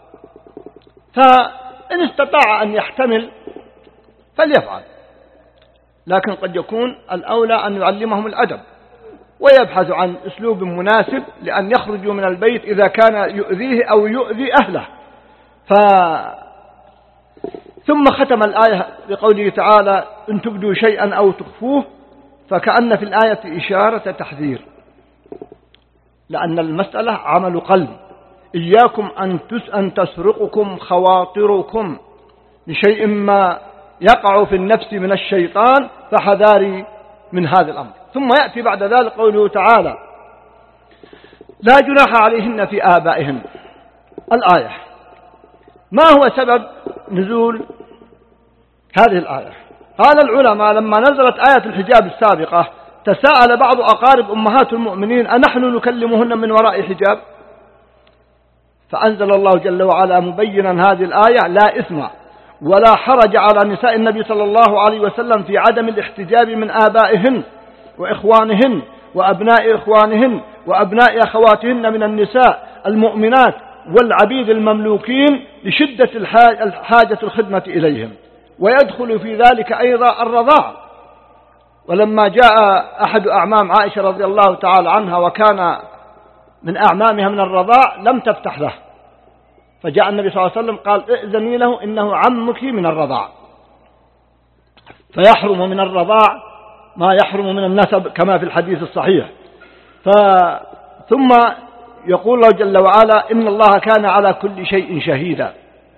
فإن استطاع أن يحتمل فليفعل، لكن قد يكون الأولى أن يعلمهم الأدب ويبحث عن أسلوب مناسب لأن يخرجوا من البيت إذا كان يؤذيه أو يؤذي أهله. ف... ثم ختم الآية بقوله تعالى: إن تبدوا شيئا أو تخفوه، فكأن في الآية إشارة تحذير، لأن المسألة عمل قلب. إياكم أن, تس... أن تسرقكم خواطركم لشيء ما يقع في النفس من الشيطان، فحذاري من هذا الأمر. ثم يأتي بعد ذلك قوله تعالى: لا جناح عليهن في آبائهن. الآية، ما هو سبب نزول هذه الآية؟ قال العلماء: لما نزلت آية الحجاب السابقة تساءل بعض أقارب أمهات المؤمنين: أنحن نكلمهن من وراء حجاب؟ فأنزل الله جل وعلا مبينا هذه الآية: لا إثم ولا حرج على نساء النبي صلى الله عليه وسلم في عدم الاحتجاب من آبائهن وإخوانهن وأبناء إخوانهن وأبناء أخواتهن من النساء المؤمنات والعبيد المملوكين لشدة الحاجة الخدمة إليهم، ويدخل في ذلك أيضا الرضاع. ولما جاء أحد أعمام عائشة رضي الله تعالى عنها وكان من أعمامها من الرضاع لم تفتح له، فجاء النبي صلى الله عليه وسلم قال: ائذني له إنه عمك من الرضاع. فيحرم من الرضاع ما يحرم من النسب كما في الحديث الصحيح. ثم يقول الله جل وعلا: إن الله كان على كل شيء شهيدا،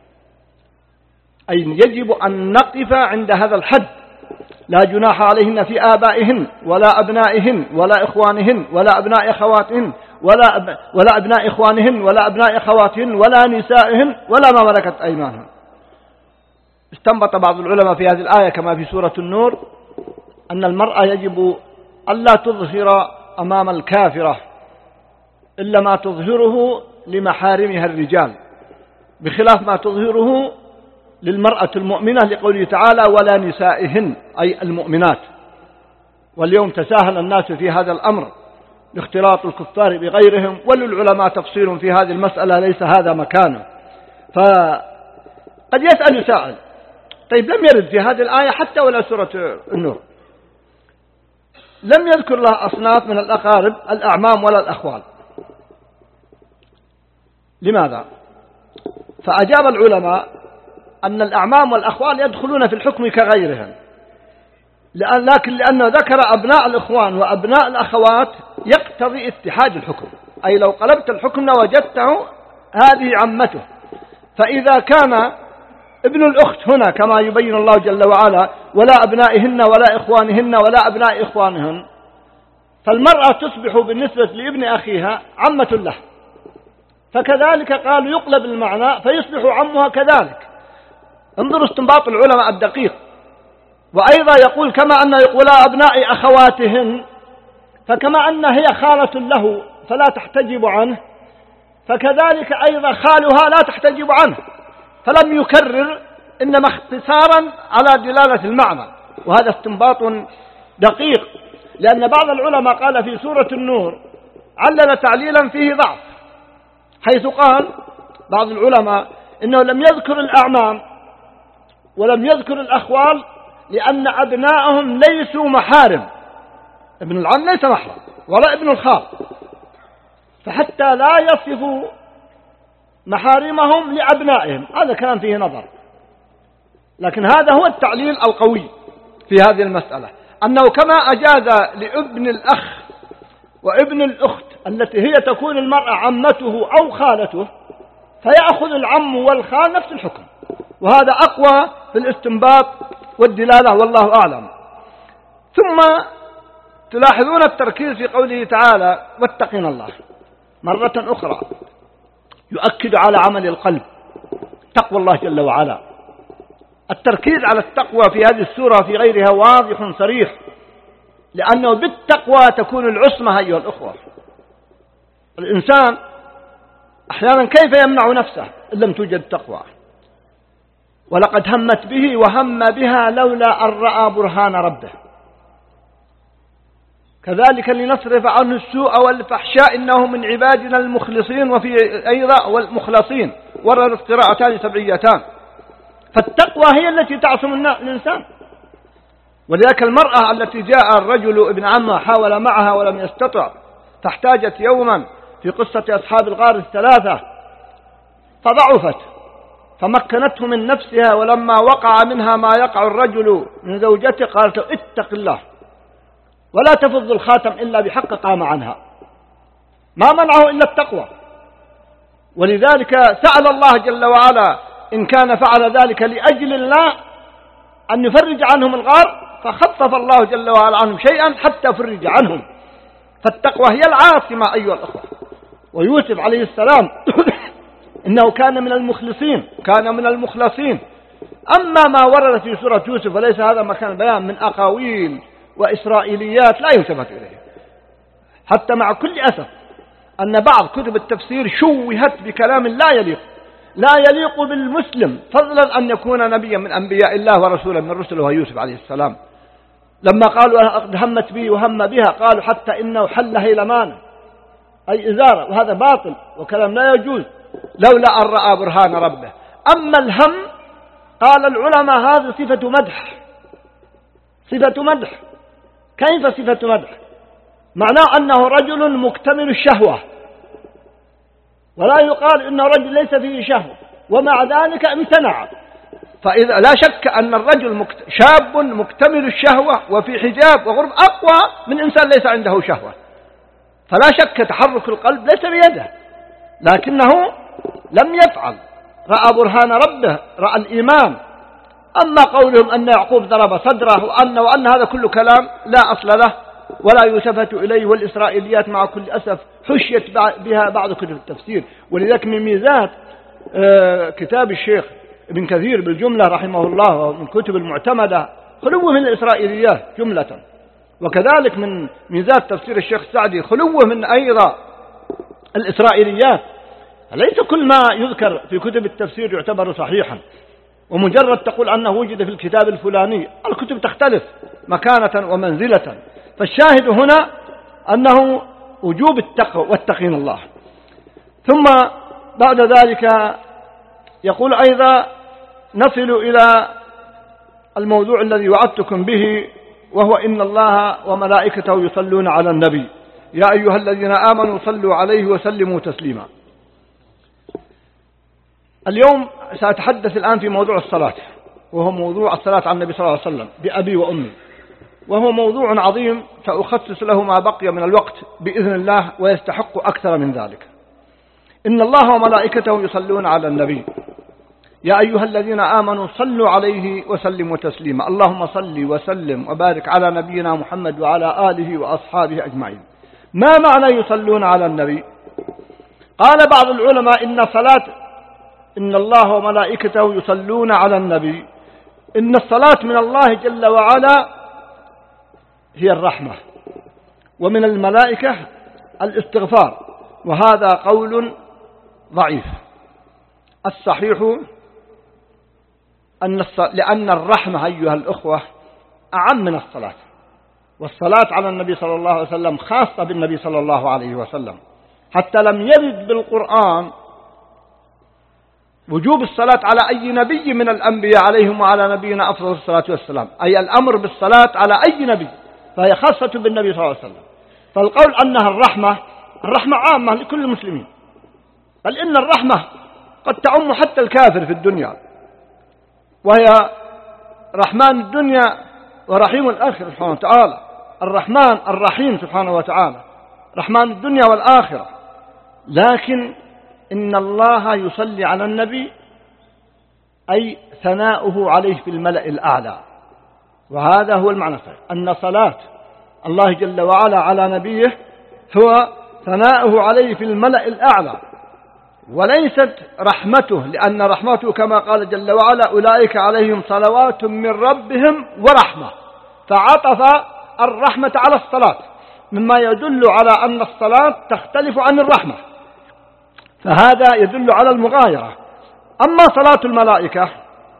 أي يجب أن نقف عند هذا الحد. لا جناح عليهن في آبائهن ولا أبنائهن ولا إخوانهن ولا أبناء أخواتهن ولا, أب... ولا أبناء إخوانهن ولا أبناء أخواتهن ولا نسائهن ولا ما ملكت أيمانهن. استنبط بعض العلماء في هذه الآية كما في سورة النور أن المرأة يجب ألا تظهر أمام الكافرة إلا ما تظهره لمحارمها الرجال، بخلاف ما تظهره للمرأة المؤمنة، لقوله تعالى: ولا نسائهن، أي المؤمنات. واليوم تساهل الناس في هذا الأمر لاختلاط الكفار بغيرهم، وللعلماء تفصيل في هذه المسألة ليس هذا مكانه. فقد يسأل سائل: طيب لم يرد في هذه الآية حتى ولا سورة النور لم يذكر لها أصناف من الأقارب الأعمام ولا الأخوال، لماذا؟ فأجاب العلماء أن الأعمام والأخوال يدخلون في الحكم كغيرهم، لأن لكن لأنه ذكر أبناء الإخوان وأبناء الأخوات يقتضي اتحاد الحكم، أي لو قلبت الحكم لوجدته هذه عمته. فإذا كان ابن الأخت هنا كما يبين الله جل وعلا: ولا أبنائهن ولا إخوانهن ولا أبناء إخوانهن، فالمرأة تصبح بالنسبة لابن أخيها عمة له. فكذلك قالوا يقلب المعنى فيصبح عمها كذلك. انظروا استنباط العلماء الدقيق. وأيضا يقول كما أنه يقول أبناء أخواتهن، فكما أن هي خالة له فلا تحتجب عنه، فكذلك أيضا خالها لا تحتجب عنه، فلم يكرر، إنما اختصارا على دلالة المعنى. وهذا استنباط دقيق، لأن بعض العلماء قال في سورة النور علل تعليلا فيه ضعف، حيث قال بعض العلماء إنه لم يذكر الأعمام ولم يذكر الأخوال لأن أبناءهم ليسوا محارم. ابن العم ليس محرم ولا ابن الخال، فحتى لا يصفوا محارمهم لأبنائهم، هذا كان فيه نظر. لكن هذا هو التعليل القوي في هذه المسألة، أنه كما أجاز لابن الأخ وابن الأخت التي هي تكون المرأة عمته أو خالته، فيأخذ العم والخال نفس الحكم، وهذا أقوى في الاستنباط والدلالة والله أعلم. ثم تلاحظون التركيز في قوله تعالى: واتقين الله، مرة أخرى يؤكد على عمل القلب، تقوى الله جل وعلا. التركيز على التقوى في هذه السورة في غيرها واضح صريح، لأنه بالتقوى تكون العصمة أيها الأخوة. الإنسان أحيانا كيف يمنع نفسه إن لم توجد تقوى؟ ولقد همت به وهم بها لولا أن رأى برهان ربه. كذلك لنصرف عنه السوء والفحشاء إنه من عبادنا المخلصين، وفي أيضا والمخلصين وردت قراءتان سبعيتان. فالتقوى هي التي تعصم الإنسان. ولذلك المرأة التي جاء الرجل ابن عمها حاول معها ولم يستطع، فاحتاجت يوما في قصة أصحاب الغار الثلاثة فضعفت فمكنته من نفسها، ولما وقع منها ما يقع الرجل من زوجته قالت اتق الله ولا تفض الخاتم إلا بحق قام عنها. ما منعه إلا التقوى. ولذلك سأل الله جل وعلا إن كان فعل ذلك لأجل الله أن يفرج عنهم الغار، فخفف الله جل وعلا عنهم شيئا حتى فرج عنهم. فالتقوى هي العاصمة أيها الأخوة. ويوسف عليه السلام إنه كان من المخلصين، كان من المخلصين. أما ما ورد في سورة يوسف وليس هذا مكان بيان من أقاويل وإسرائيليات لا يلتفت إليه، حتى مع كل أسف أن بعض كتب التفسير شوهت بكلام لا يليق لا يليق بالمسلم، فضلا أن يكون نبيا من أنبياء الله ورسولا من رسله وهو يوسف عليه السلام. لما قالوا قد همت به وهم بها قالوا حتى إنه حل هيلمان أي إزارة، وهذا باطل وكلام لا يجوز لولا أن رأى برهان ربه. أما الهم قال العلماء هذا صفة مدح، صفة مدح. كيف صفة مدح؟ معناه أنه رجل مكتمل الشهوة، ولا يقال إنه رجل ليس فيه شهوة ومع ذلك امتنع. فإذا لا شك أن الرجل مكت... شاب مكتمل الشهوة وفي حجاب وغرب أقوى من إنسان ليس عنده شهوة. فلا شك تحرك القلب ليس بيده، لكنه لم يفعل، رأى برهان ربه، رأى الإيمان. أما قولهم أن يعقوب ضرب صدره وأن وأن هذا كل كلام لا أصل له ولا يلتفت إليه، والإسرائيليات مع كل أسف حشيت بها بعض كتب التفسير. ولذلك من ميزات كتاب الشيخ ابن كثير بالجملة رحمه الله ومن كتب المعتمدة خلوه من الإسرائيليات جملة، وكذلك من ميزات تفسير الشيخ السعدي خلوه من أيضا الإسرائيليات. ليس كل ما يذكر في كتب التفسير يعتبر صحيحا، ومجرد تقول أنه وجد في الكتاب الفلاني، الكتب تختلف مكانة ومنزلة. فالشاهد هنا أنه وجوب التقوى واتقين الله. ثم بعد ذلك يقول أيضا نصل إلى الموضوع الذي وعدتكم به، وهو إن الله وملائكته يصلون على النبي يا أيها الذين آمنوا صلوا عليه وسلموا تسليما. اليوم سأتحدث الآن في موضوع الصلاة، وهو موضوع الصلاة على النبي صلى الله عليه وسلم بأبي وأمي، وهو موضوع عظيم سأخصص له ما بقي من الوقت بإذن الله ويستحق أكثر من ذلك. إن الله وملائكته يصلون على النبي يا أيها الذين آمنوا صلوا عليه وسلموا تسليما. اللهم صل وسلم وبارك على نبينا محمد وعلى آله وأصحابه أجمعين. ما معنى يصلون على النبي؟ قال بعض العلماء إن صلاة إن الله وملائكته يصلون على النبي، إن الصلاة من الله جل وعلا هي الرحمة، ومن الملائكة الاستغفار، وهذا قول ضعيف. الصحيح أن لأن الرحمة أيها الأخوة أعم من الصلاة، والصلاة على النبي صلى الله عليه وسلم خاصة بالنبي صلى الله عليه وسلم، حتى لم يرد بالقرآن وجوب الصلاة على أي نبي من الأنبياء عليهم وعلى نبينا أفضل الصلاة والسلام، أي الأمر بالصلاة على أي نبي، فهي خاصة بالنبي صلى الله عليه وسلم. فالقول أنها الرحمة، الرحمة عامة لكل المسلمين، بل إن الرحمة قد تعم حتى الكافر في الدنيا، وهي رحمن الدنيا ورحيم الآخرة سبحانه وتعالى. الرحمن الرحيم سبحانه وتعالى رحمن الدنيا والآخرة. لكن إن الله يصلي على النبي أي ثناؤه عليه في الملأ الأعلى، وهذا هو المعنى الصحيح، أن صلاة الله جل وعلا على نبيه هو ثناؤه عليه في الملأ الأعلى، وليست رحمته، لأن رحمته كما قال جل وعلا أولئك عليهم صلوات من ربهم ورحمة، فعطف الرحمة على الصلاة، مما يدل على أن الصلاة تختلف عن الرحمة، فهذا يدل على المغايرة. أما صلاة الملائكة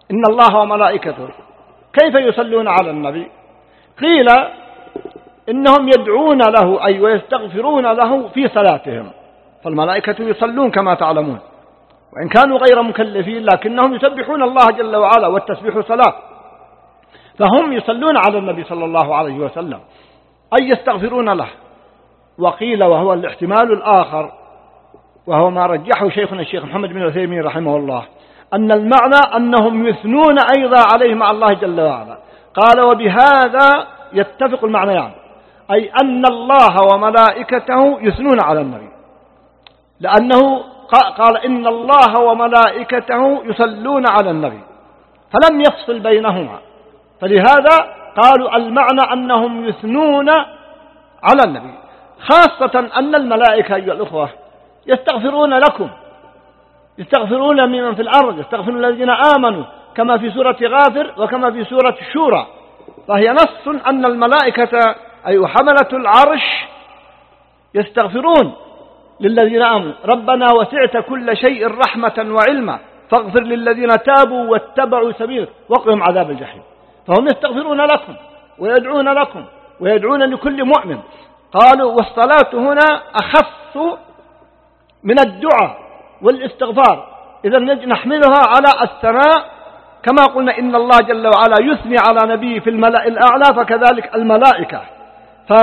إن الله وملائكته كيف يصلون على النبي؟ قيل إنهم يدعون له أي ويستغفرون له في صلاتهم، فالملائكة يصلون كما تعلمون، وإن كانوا غير مكلفين لكنهم يسبحون الله جل وعلا، والتسبيح صلاة، فهم يصلون على النبي صلى الله عليه وسلم أي يستغفرون له. وقيل وهو الاحتمال الآخر وهو ما رجحه شيخنا الشيخ محمد بن عثيمين رحمه الله، أن المعنى أنهم يثنون أيضا عليه مع الله جل وعلا. قال وبهذا يتفق المعنيان، أي أن الله وملائكته يثنون على النبي، لأنه قال إن الله وملائكته يصلون على النبي فلم يفصل بينهما، فلهذا قالوا المعنى أنهم يثنون على النبي، خاصة أن الملائكة أيها الأخوة يستغفرون لكم، يستغفرون ممن في الأرض، يستغفرون الذين آمنوا كما في سورة غافر وكما في سورة الشورى، فهي نص أن الملائكة أي حملة العرش يستغفرون للذين آمنوا، ربنا وسعت كل شيء رحمة وعلما فاغفر للذين تابوا واتبعوا سبيلك وقهم عذاب الجحيم، فهم يستغفرون لكم ويدعون لكم ويدعون لكل مؤمن. قالوا والصلاة هنا أخص من الدعاء والاستغفار، إذا نحملها على الثناء كما قلنا إن الله جل وعلا يثني على نبيه في الملأ الأعلى، فكذلك الملائكة. ف...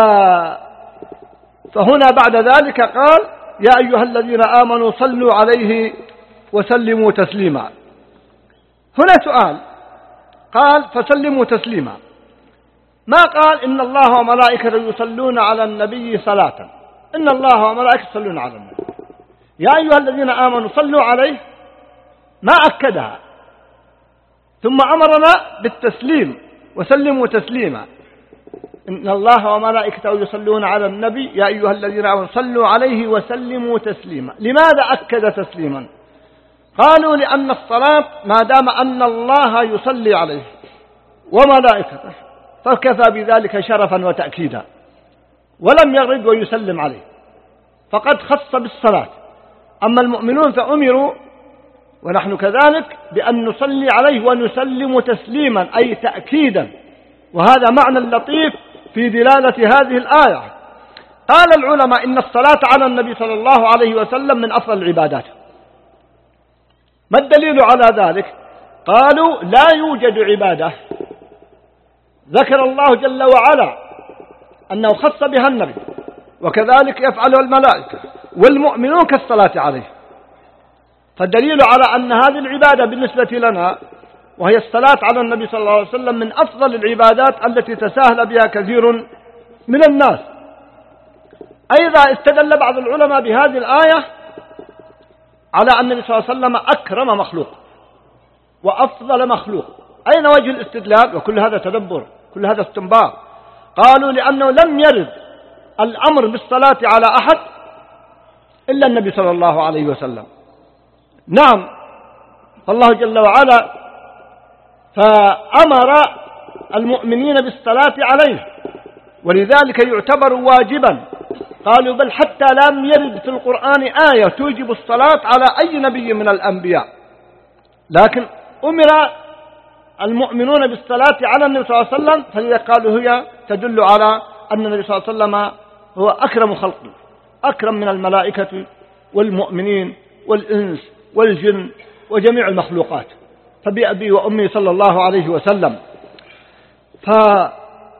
فهنا بعد ذلك قال يا أيها الذين آمنوا صلوا عليه وسلموا تسليما. هنا سؤال، قال فسلموا تسليما، ما قال إن الله وملائكته يصلون على النبي صلاة، إن الله وملائكته يصلون على النبي، يا أيها الذين آمنوا صلوا عليه ما أكدها، ثم أمرنا بالتسليم وسلموا تسليما، إن الله وملائكته يصلون على النبي يا أيها الذين آمنوا صلوا عليه وسلموا تسليما. لماذا أكد تسليما؟ قالوا لأن الصلاة ما دام أن الله يصلي عليه وملائكته فكفى بذلك شرفا وتأكيدا، ولم يرد ويسلم عليه، فقد خص بالصلاة. أما المؤمنون فأمروا ونحن كذلك بأن نصلي عليه ونسلم تسليما أي تأكيدا، وهذا معنى لطيف في دلالة هذه الآية. قال العلماء إن الصلاة على النبي صلى الله عليه وسلم من أفضل العبادات. ما الدليل على ذلك؟ قالوا لا يوجد عبادة ذكر الله جل وعلا أنه خص بها النبي وكذلك يفعلها الملائكة والمؤمنون كالصلاة عليه، فالدليل على أن هذه العبادة بالنسبة لنا وهي الصلاة على النبي صلى الله عليه وسلم من أفضل العبادات التي تساهل بها كثير من الناس. أيضا استدل بعض العلماء بهذه الآية على أن النبي صلى الله عليه وسلم أكرم مخلوق وأفضل مخلوق. أين وجه الاستدلال؟ وكل هذا تدبر، كل هذا استنباط. قالوا لأنه لم يرد الأمر بالصلاة على أحد إلا النبي صلى الله عليه وسلم. نعم، فالله جل وعلا فأمر المؤمنين بالصلاة عليه ولذلك يعتبر واجبا. قالوا بل حتى لم يرد في القرآن آية توجب الصلاة على أي نبي من الأنبياء، لكن أمر المؤمنون بالصلاة على النبي صلى الله عليه وسلم، فلذا قالوا هي تدل على أن النبي صلى الله عليه وسلم هو أكرم خلقه، أكرم من الملائكة والمؤمنين والإنس والجن وجميع المخلوقات، فبأبي وأمي صلى الله عليه وسلم. فهنا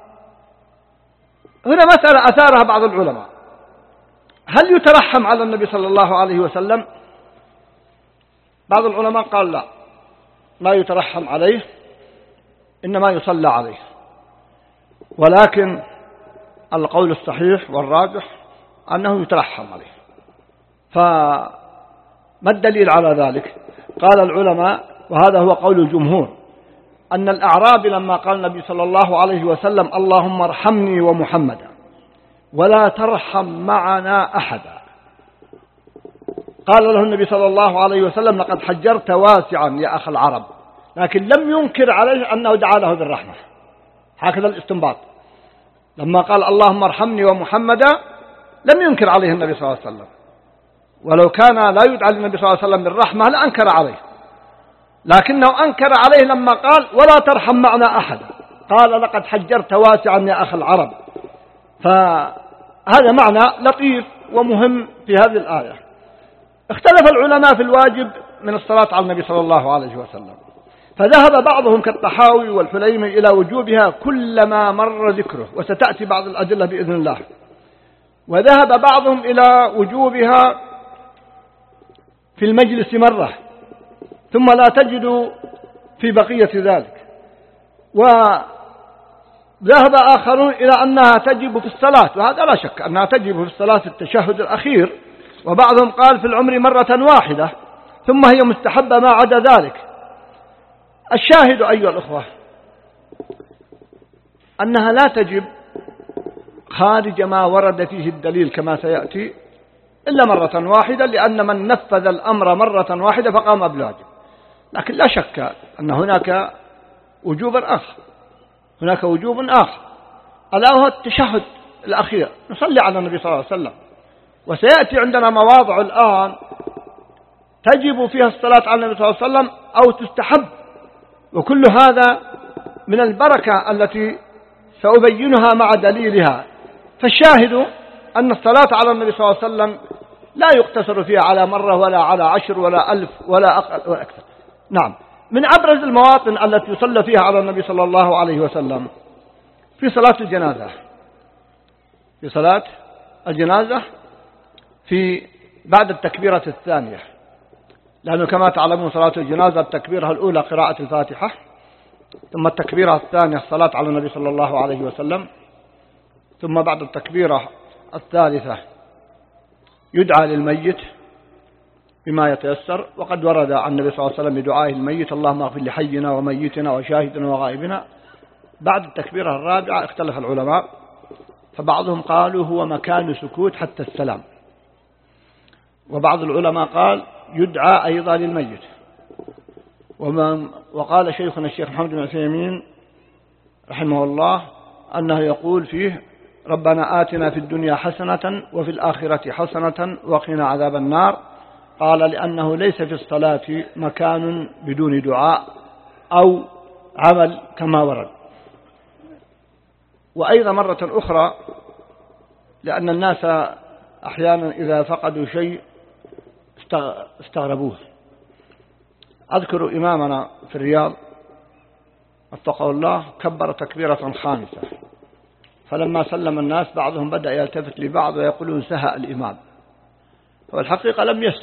مسألة أثارها بعض العلماء، هل يترحم على النبي صلى الله عليه وسلم؟ بعض العلماء قال لا، لا يترحم عليه، إنما يصلى عليه، ولكن القول الصحيح والراجح أنه يترحم عليه. فما الدليل على ذلك؟ قال العلماء، وهذا هو قول الجمهور، أن الأعرابي لما قال النبي صلى الله عليه وسلم اللهم ارحمني ومحمدا ولا ترحم معنا أحدا، قال له النبي صلى الله عليه وسلم لقد حجرت واسعا يا أخ العرب، لكن لم ينكر عليه أنه دعا له بالرحمة. هكذا الاستنباط، لما قال اللهم ارحمني ومحمدا لم ينكر عليه النبي صلى الله عليه وسلم، ولو كان لا يدعى للنبي صلى الله عليه وسلم بالرحمة لأنكر عليه، لكنه أنكر عليه لما قال ولا ترحم معنا أحدا، قال لقد حجرت واسعا يا أخ العرب. فهذا معنى لطيف ومهم في هذه الآية. اختلف العلماء في الواجب من الصلاة على النبي صلى الله عليه وسلم، فذهب بعضهم كالطحاوي والحليمي إلى وجوبها كلما مر ذكره، وستأتي بعض الأدلة بإذن الله. وذهب بعضهم إلى وجوبها في المجلس مرة ثم لا تجد في بقية ذلك. وذهب آخرون إلى أنها تجب في الصلاة، وهذا لا شك أنها تجب في الصلاة في التشهد الأخير. وبعضهم قال في العمر مرة واحدة ثم هي مستحبة ما عدا ذلك. الشاهد أيها الأخوة أنها لا تجب خارج ما ورد فيه الدليل كما سيأتي إلا مرة واحدة، لأن من نفذ الأمر مرة واحدة فقام بالواجب. لكن لا شك أن هناك وجوبا آخر، هناك وجوب آخر ألا هو التشهد الأخير، نصلي على النبي صلى الله عليه وسلم. وسيأتي عندنا مواضع الآن تجب فيها الصلاة على النبي صلى الله عليه وسلم أو تستحب، وكل هذا من البركة التي سأبينها مع دليلها. فالشاهد أن الصلاة على النبي صلى الله عليه وسلم لا يقتصر فيها على مرة ولا على عشر ولا ألف ولا أقل ولا أكثر. نعم، من أبرز المواطن التي يصلى فيها على النبي صلى الله عليه وسلم في صلاة الجنازة، في صلاة الجنازة في بعد التكبيرة الثانية، لأنه كما تعلمون صلاة الجنازة التكبيرة الأولى قراءة الفاتحة، ثم التكبيرة الثانية الصلاة على النبي صلى الله عليه وسلم، ثم بعد التكبيرة الثالثة يدعى للميت بما يتيسر. وقد ورد عن النبي صلى الله عليه وسلم بدعائه الميت اللهم اغفر لحينا وميتنا وشاهدنا وغائبنا. بعد التكبيرة الرابعة اختلف العلماء، فبعضهم قالوا هو مكان سكوت حتى السلام، وبعض العلماء قال يدعى أيضا للميت. وقال شيخنا الشيخ محمد بن عثيمين رحمه الله أنه يقول فيه ربنا آتنا في الدنيا حسنة وفي الآخرة حسنة وقنا عذاب النار. قال لأنه ليس في الصلاة مكان بدون دعاء أو عمل كما ورد. وأيضا مرة أخرى لأن الناس أحيانا إذا فقدوا شيء استغربوه. أذكر إمامنا في الرياض اتقوا الله كبر تكبيرة خامسة، فلما سلم الناس بعضهم بدأ يلتفت لبعض ويقولون سهى الإمام، والحقيقة لم يسهى.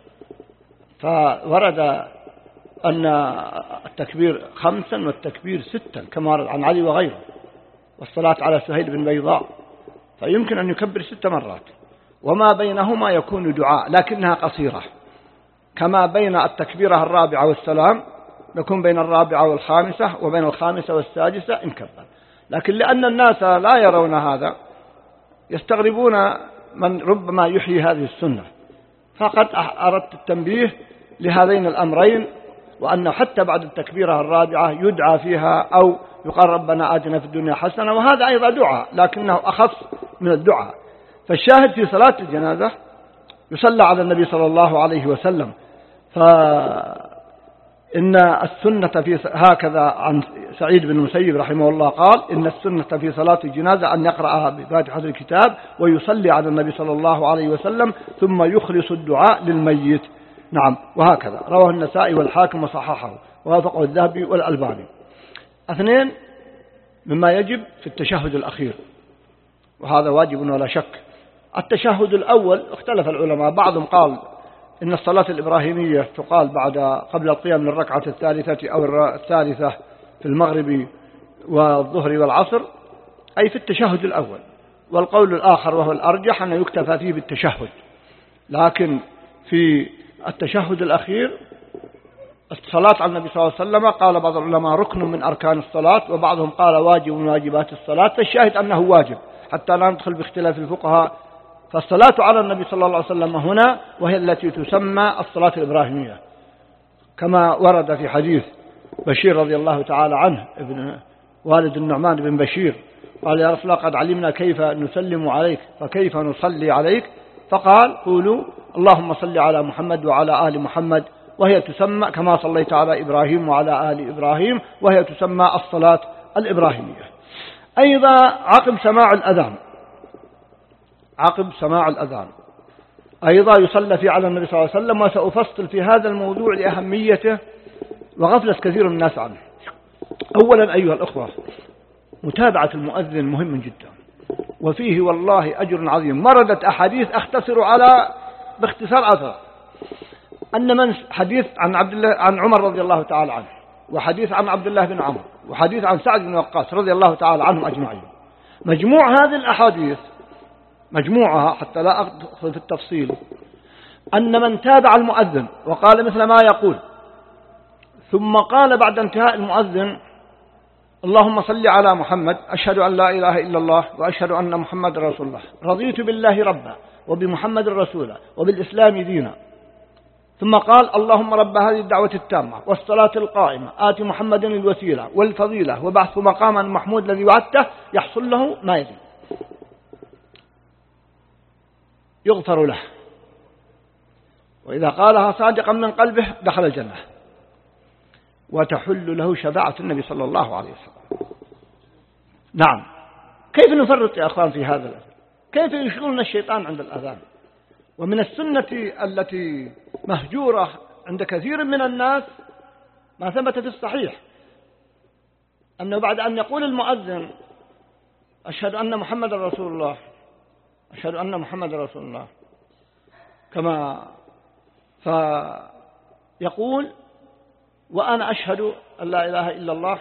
فورد أن التكبير خمسا والتكبير ستا كما ورد عن علي وغيره، والصلاة على سهيل بن بيضاء، فيمكن أن يكبر ست مرات، وما بينهما يكون دعاء لكنها قصيرة، كما بين التكبيرة الرابعة والسلام يكون بين الرابعة والخامسة، وبين الخامسة والسادسة إن كبر. لكن لأن الناس لا يرون هذا يستغربون من ربما يحيي هذه السنة، فقد أردت التنبيه لهذين الأمرين، وأنه حتى بعد التكبيرة الرابعة يدعى فيها أو يقال ربنا آتنا في الدنيا حسنة، وهذا أيضا دعاء لكنه أخص من الدعاء. فالشاهد في صلاة الجنازة يصلى على النبي صلى الله عليه وسلم. فإن السنة في هكذا عن سعيد بن المسيب رحمه الله قال إن السنة في صلاة الجنازة أن يقرأها بفاتحة الكتاب ويصلي على النبي صلى الله عليه وسلم ثم يخلص الدعاء للميت. نعم، وهكذا رواه النسائي والحاكم وصححه ووافقه الذهبي والألباني. اثنين مما يجب في التشهد الأخير، وهذا واجب ولا شك. التشهد الأول اختلف العلماء، بعضهم قال إن الصلاة الإبراهيمية تقال بعد قبل القيام للركعة الثالثة أو الثالثة في المغرب والظهر والعصر، أي في التشهد الأول. والقول الآخر وهو الأرجح أنه يكتفى فيه بالتشهد، لكن في التشهد الأخير الصلاة على النبي صلى الله عليه وسلم قال بعض العلماء ركن من أركان الصلاة، وبعضهم قال واجب من واجبات الصلاة. فالشاهد أنه واجب حتى لا ندخل باختلاف الفقهاء. فالصلاة على النبي صلى الله عليه وسلم هنا وهي التي تسمى الصلاة الإبراهيمية، كما ورد في حديث بشير رضي الله تعالى عنه ابن والد النعمان بن بشير قال يا رسول الله قد علمنا كيف نسلم عليك فكيف نصلي عليك؟ فقال قولوا اللهم صل على محمد وعلى آل محمد وهي تسمى كما صليت على إبراهيم وعلى آل إبراهيم، وهي تسمى الصلاة الإبراهيمية. أيضا عقب سماع الأذان، عقب سماع الأذان أيضا يصلى في على النبي صلى الله عليه وسلم، وسأفصل في هذا الموضوع لأهميته وغفلة كثير من الناس عنه. أولا أيها الأخوة، متابعة المؤذن مهم جدا، وفيه والله أجر عظيم. مردت أحاديث أختصر على باختصار أثر أن من حديث عن عبد الله عن عمر رضي الله تعالى عنه، وحديث عن عبد الله بن عمرو، وحديث عن سعد بن وقاص رضي الله تعالى عنهم أجمعين. مجموع هذه الأحاديث مجموعها حتى لا أدخل في التفصيل، أن من تابع المؤذن وقال مثل ما يقول، ثم قال بعد انتهاء المؤذن اللهم صل على محمد، أشهد أن لا إله إلا الله وأشهد أن محمد رسول الله، رضيت بالله ربا وبمحمد رسولا وبالإسلام دينا، ثم قال اللهم رب هذه الدعوة التامة والصلاة القائمة آت محمد الوسيلة والفضيلة وبعث مقاما محمود الذي وعدته، يحصل له ما يلي: يغفر له، وإذا قالها صادقا من قلبه دخل الجنة، وتحل له شفاعة النبي صلى الله عليه وسلم. نعم، كيف نفرط يا أخوان في هذا الأذان؟ كيف يشغلنا الشيطان عند الأذان؟ ومن السنة التي مهجورة عند كثير من الناس ما ثبت في الصحيح أنه بعد أن يقول المؤذن أشهد أن محمد رسول الله، أشهد أن محمد رسول الله، كما فيقول وأنا أشهد أن لا إله إلا الله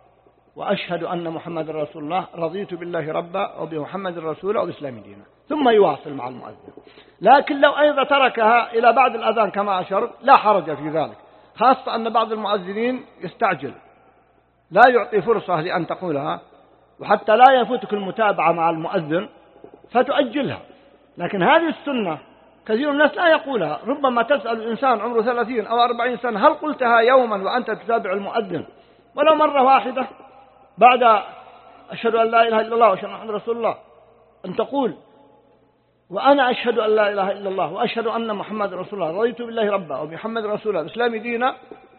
وأشهد أن محمد رسول الله، رضيت بالله ربا وبمحمد رسولا وبالإسلام دينا، ثم يواصل مع المؤذن. لكن لو أيضا تركها إلى بعد الأذان كما أشرت لا حرج في ذلك، خاصة أن بعض المؤذنين يستعجل، لا يعطي فرصة لأن تقولها، وحتى لا يفوتك المتابعة مع المؤذن فتؤجلها. لكن هذه السنة كثير من الناس لا يقولها. ربما تسأل الإنسان عمره ثلاثين أو أربعين سنة هل قلتها يوما وأنت تتابع المؤذن ولو مرة واحدة بعد أشهد أن لا إله إلا الله وأشهد أن محمد رسول الله، أن تقول وأنا أشهد أن لا إله إلا الله وأشهد أن محمد رسول الله، رضيت بالله ربا وبمحمد رسول الله الإسلام دينا،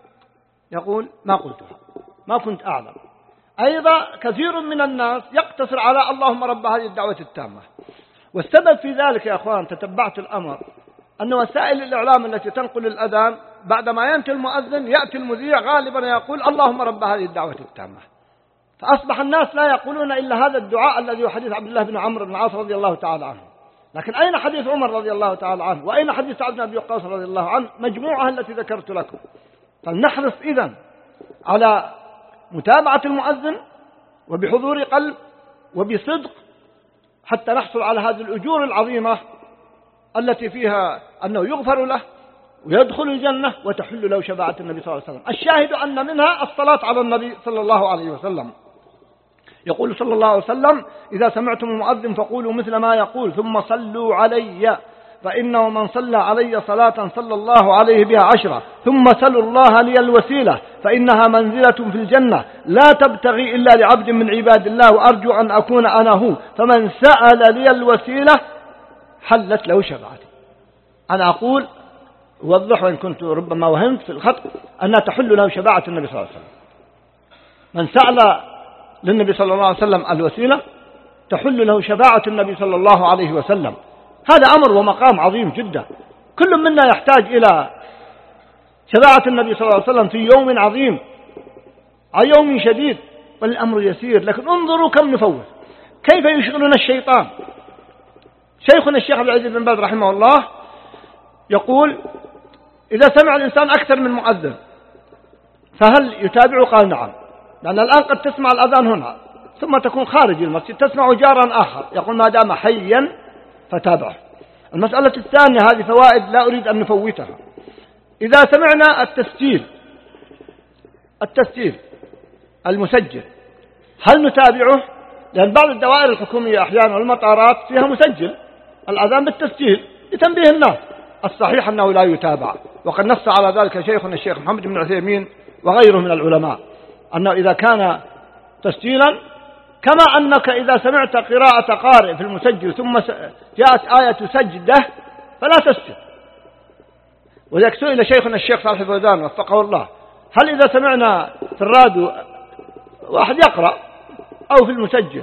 يقول ما قلتها، ما كنت أعلم. أيضا كثير من الناس يقتصر على اللهم رب هذه الدعوة التامة. والسبب في ذلك يا أخوان، تتبعت الأمر، أن وسائل الإعلام التي تنقل الأذان بعدما ينتهي المؤذن يأتي المذيع غالبا يقول اللهم رب هذه الدعوة التامة، فأصبح الناس لا يقولون إلا هذا الدعاء الذي هو حديث عبد الله بن عمرو بن العاص رضي الله تعالى عنه. لكن أين حديث عمر رضي الله تعالى عنه؟ وأين حديث سعد بن أبي وقاص رضي الله عنه؟ مجموعة التي ذكرت لكم. فلنحرص إذن على متابعة المؤذن وبحضور قلب وبصدق حتى نحصل على هذه الأجور العظيمة التي فيها أنه يغفر له ويدخل الجنة وتحل له شفاعة النبي صلى الله عليه وسلم. الشاهد أن منها الصلاة على النبي صلى الله عليه وسلم. يقول صلى الله عليه وسلم إذا سمعتم المؤذن فقولوا مثل ما يقول ثم صلوا علي، فإنه من صلى علي صلاة صلى الله عليه بها عشرة، ثم سلوا الله لي الوسيلة فإنها منزلة في الجنة لا تبتغي إلا لعبد من عباد الله وأرجو أن أكون أنا هو، فمن سأل لي الوسيلة حلت له شفاعتي. أنا أقول وضح وإن كنت ربما وهمت في الخط أنها تحل له شفاعة النبي صلى الله عليه وسلم. من سأل للنبي صلى الله عليه وسلم الوسيلة تحل له شفاعة النبي صلى الله عليه وسلم. هذا أمر ومقام عظيم جدا، كل منا يحتاج إلى شفاعة النبي صلى الله عليه وسلم في يوم عظيم، على يوم شديد، والأمر يسير. لكن انظروا كم نفوت، كيف يشغلنا الشيطان. شيخنا الشيخ عبد العزيز بن باز رحمه الله يقول إذا سمع الإنسان أكثر من مؤذن فهل يتابع؟ قال نعم، لأن الآن قد تسمع الأذان هنا ثم تكون خارج المسجد تسمع جارا آخر، يقول ما دام حيا فتابعه. المسألة الثانية، هذه فوائد لا أريد أن نفوتها. إذا سمعنا التسجيل التسجيل المسجل هل نتابعه؟ لأن بعض الدوائر الحكومية أحيانا والمطارات فيها مسجل الأذان بالتسجيل لتنبيه الناس. الصحيح أنه لا يتابع، وقد نص على ذلك شيخنا الشيخ محمد بن عثيمين وغيره من العلماء، أنه إذا كان تسجيلا، كما أنك إذا سمعت قراءة قارئ في المسجل ثم جاءت آية سجدة فلا تسجد، ولذلك سئل شيخنا الشيخ صالح الفوزان وفقه الله: هل إذا سمعنا في الراديو واحد يقرأ أو في المسجل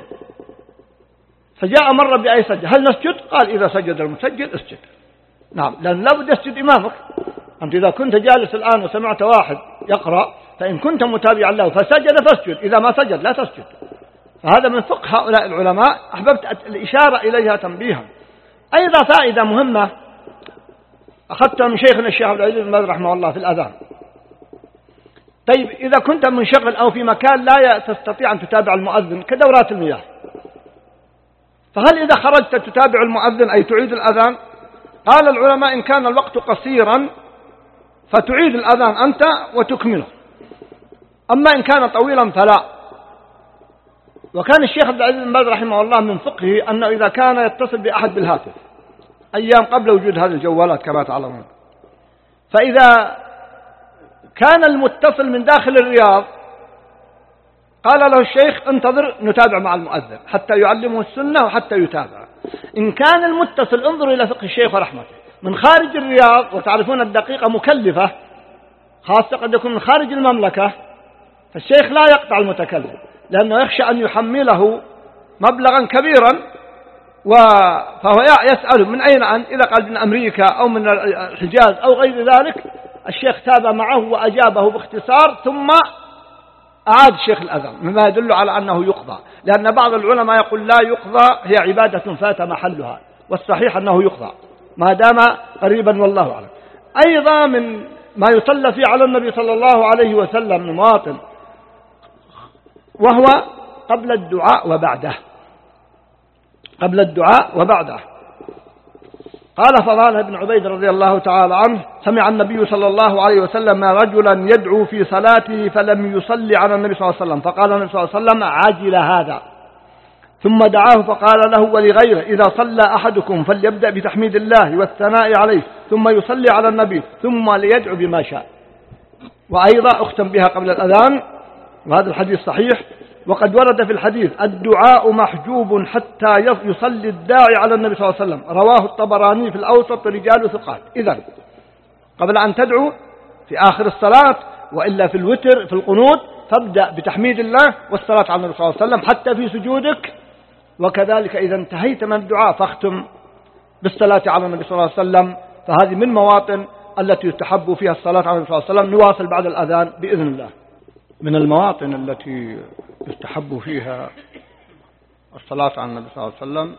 فجاء مرة بأي سجل هل نسجد؟ قال: إذا سجد المسجل اسجد. نعم، لأن لا بد يسجد إمامك. أنت إذا كنت جالس الآن وسمعت واحد يقرأ فإن كنت متابعا له فسجد فاسجد، إذا ما سجد لا تسجد. فهذا من فقه هؤلاء العلماء، أحببت الإشارة إليها تنبيها. أيضا فائدة مهمة أخذتها من شيخنا الشيخ عبد العزيز بن باز رحمه الله في الأذان. طيب إذا كنت منشغل أو في مكان لا تستطيع أن تتابع المؤذن كدورات المياه، فهل إذا خرجت تتابع المؤذن أي تعيد الأذان؟ قال العلماء: إن كان الوقت قصيرا فتعيد الأذان أنت وتكمله، أما إن كان طويلا فلا. وكان الشيخ عبد العزيز بن باز رحمه الله من فقهه أنه إذا كان يتصل بأحد بالهاتف أيام قبل وجود هذه الجوالات كما تعلمون، فإذا كان المتصل من داخل الرياض قال له الشيخ: انتظر نتابع مع المؤذن حتى يعلمه السنة وحتى يتابع. إن كان المتصل، انظروا إلى فقه الشيخ ورحمته، من خارج الرياض، وتعرفون الدقيقة مكلفة خاصة قد يكون من خارج المملكة، فالشيخ لا يقطع المتكلم لأنه يخشى أن يحمله مبلغا كبيرا، فهو يسأل: من أين أنت؟ إذا قال: من أمريكا أو من الحجاز أو غير ذلك، الشيخ تابع معه وأجابه باختصار ثم أعاد الشيخ الأذان، مما يدل على أنه يقضى، لأن بعض العلماء يقول لا يقضى، هي عبادة فات محلها، والصحيح أنه يقضى ما دام قريبا والله أعلم. أيضا من ما يصلى فيه على النبي صلى الله عليه وسلم من مواطن، وهو قبل الدعاء وبعده، قبل الدعاء وبعده. قال فضالة بن عبيد رضي الله تعالى عنه: سمع النبي صلى الله عليه وسلم رجلا يدعو في صلاته فلم يصلي على النبي صلى الله عليه وسلم، فقال النبي صلى الله عليه وسلم: عجل هذا. ثم دعاه فقال له ولغيره: إذا صلى أحدكم فليبدأ بتحميد الله والثناء عليه ثم يصلي على النبي ثم ليدعو بما شاء. وأيضا أختم بها قبل الأذان، وهذا الحديث صحيح، وقد ورد في الحديث: الدعاء محجوب حتى يصلي الداعي على النبي صلى الله عليه وسلم، رواه الطبراني في الأوسط رجال ثقات. إذن قبل أن تدعو في آخر الصلاة وإلا في الوتر في القنوت فابدأ بتحميد الله والصلاة على النبي صلى الله عليه وسلم حتى في سجودك، وكذلك إذا انتهيت من الدعاء فاختم بالصلاة على النبي صلى الله عليه وسلم. فهذه من مواطن التي يستحب فيها الصلاة على النبي صلى الله عليه وسلم. نواصل بعد الأذان بإذن الله. من المواطن التي يستحب فيها الصلاة على النبي صلى الله عليه وسلم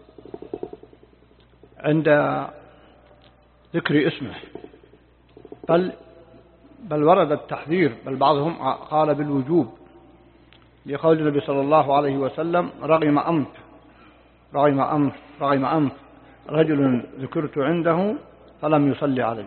عند ذكر اسمه، بل بل ورد التحذير، بل بعضهم قال بالوجوب، لقول النبي صلى الله عليه وسلم: رغم أنف رغم أنف رغم أنف رجل ذكرت عنده فلم يصلي عليه.